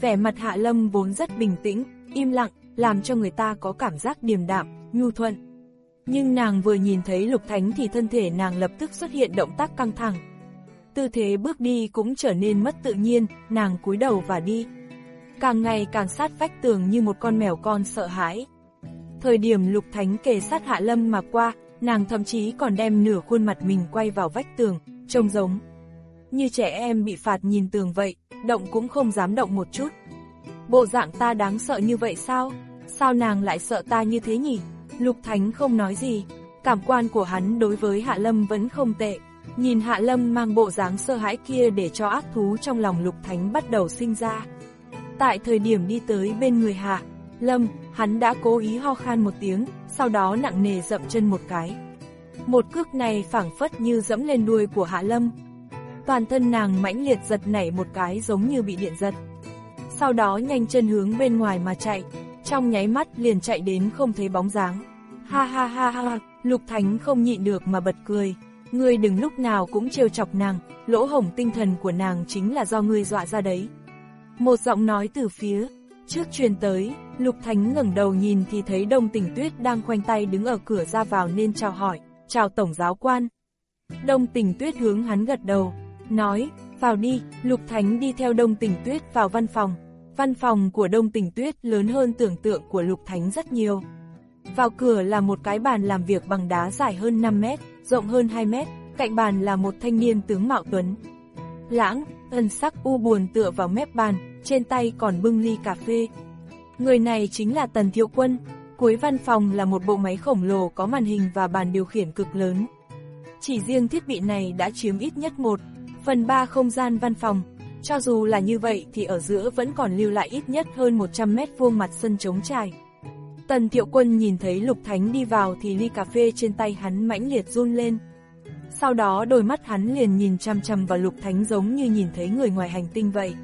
Vẻ mặt Hạ Lâm vốn rất bình tĩnh, im lặng, làm cho người ta có cảm giác điềm đạm, nhu thuận. Nhưng nàng vừa nhìn thấy Lục Thánh thì thân thể nàng lập tức xuất hiện động tác căng thẳng. Tư thế bước đi cũng trở nên mất tự nhiên, nàng cúi đầu và đi. Càng ngày càng sát vách tường như một con mèo con sợ hãi. Thời điểm Lục Thánh kề sát Hạ Lâm mà qua, nàng thậm chí còn đem nửa khuôn mặt mình quay vào vách tường, trông giống như trẻ em bị phạt nhìn tường vậy, động cũng không dám động một chút. Bộ dạng ta đáng sợ như vậy sao? Sao nàng lại sợ ta như thế nhỉ? Lục Thánh không nói gì, cảm quan của hắn đối với Hạ Lâm vẫn không tệ. Nhìn Hạ Lâm mang bộ dáng sợ hãi kia để cho ác thú trong lòng Lục Thánh bắt đầu sinh ra. Tại thời điểm đi tới bên người Hạ Lâm, hắn đã cố ý ho khan một tiếng, sau đó nặng nề dậm chân một cái. Một cước này phảng phất như dẫm lên đuôi của Hạ Lâm. Toàn thân nàng mãnh liệt giật nảy một cái giống như bị điện giật. Sau đó nhanh chân hướng bên ngoài mà chạy, trong nháy mắt liền chạy đến không thấy bóng dáng. Ha ha ha ha, Lục Thánh không nhịn được mà bật cười. Ngươi đừng lúc nào cũng trêu chọc nàng, lỗ hổng tinh thần của nàng chính là do ngươi dọa ra đấy. Một giọng nói từ phía trước truyền tới, Lục Thánh ngẩng đầu nhìn thì thấy Đông Tình Tuyết đang khoanh tay đứng ở cửa ra vào nên chào hỏi, chào tổng giáo quan. Đông Tình Tuyết hướng hắn gật đầu, nói, vào đi. Lục Thánh đi theo Đông Tình Tuyết vào văn phòng. Văn phòng của Đông Tình Tuyết lớn hơn tưởng tượng của Lục Thánh rất nhiều. Vào cửa là một cái bàn làm việc bằng đá dài hơn năm mét, rộng hơn hai mét, cạnh bàn là một thanh niên tướng mạo tuấn lãng, thần sắc u buồn tựa vào mép bàn, trên tay còn bưng ly cà phê. Người này chính là Tần Thiệu Quân. Cuối văn phòng là một bộ máy khổng lồ có màn hình và bàn điều khiển cực lớn. Chỉ riêng thiết bị này đã chiếm ít nhất một phần ba không gian văn phòng. Cho dù là như vậy thì ở giữa vẫn còn lưu lại ít nhất hơn một trăm mét vuông mặt sân trống trải. Tần Thiệu Quân nhìn thấy Lục Thánh đi vào thì ly cà phê trên tay hắn mãnh liệt run lên. Sau đó đôi mắt hắn liền nhìn chăm chăm vào Lục Thánh giống như nhìn thấy người ngoài hành tinh vậy.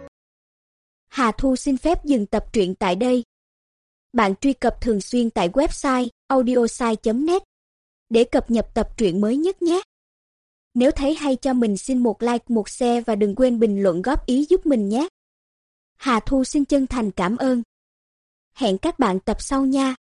Hà Thu xin phép dừng tập truyện tại đây. Bạn truy cập thường xuyên tại website audiosai chấm net để cập nhật tập truyện mới nhất nhé. Nếu thấy hay cho mình xin một like, một share và đừng quên bình luận góp ý giúp mình nhé. Hà Thu xin chân thành cảm ơn. Hẹn các bạn tập sau nha.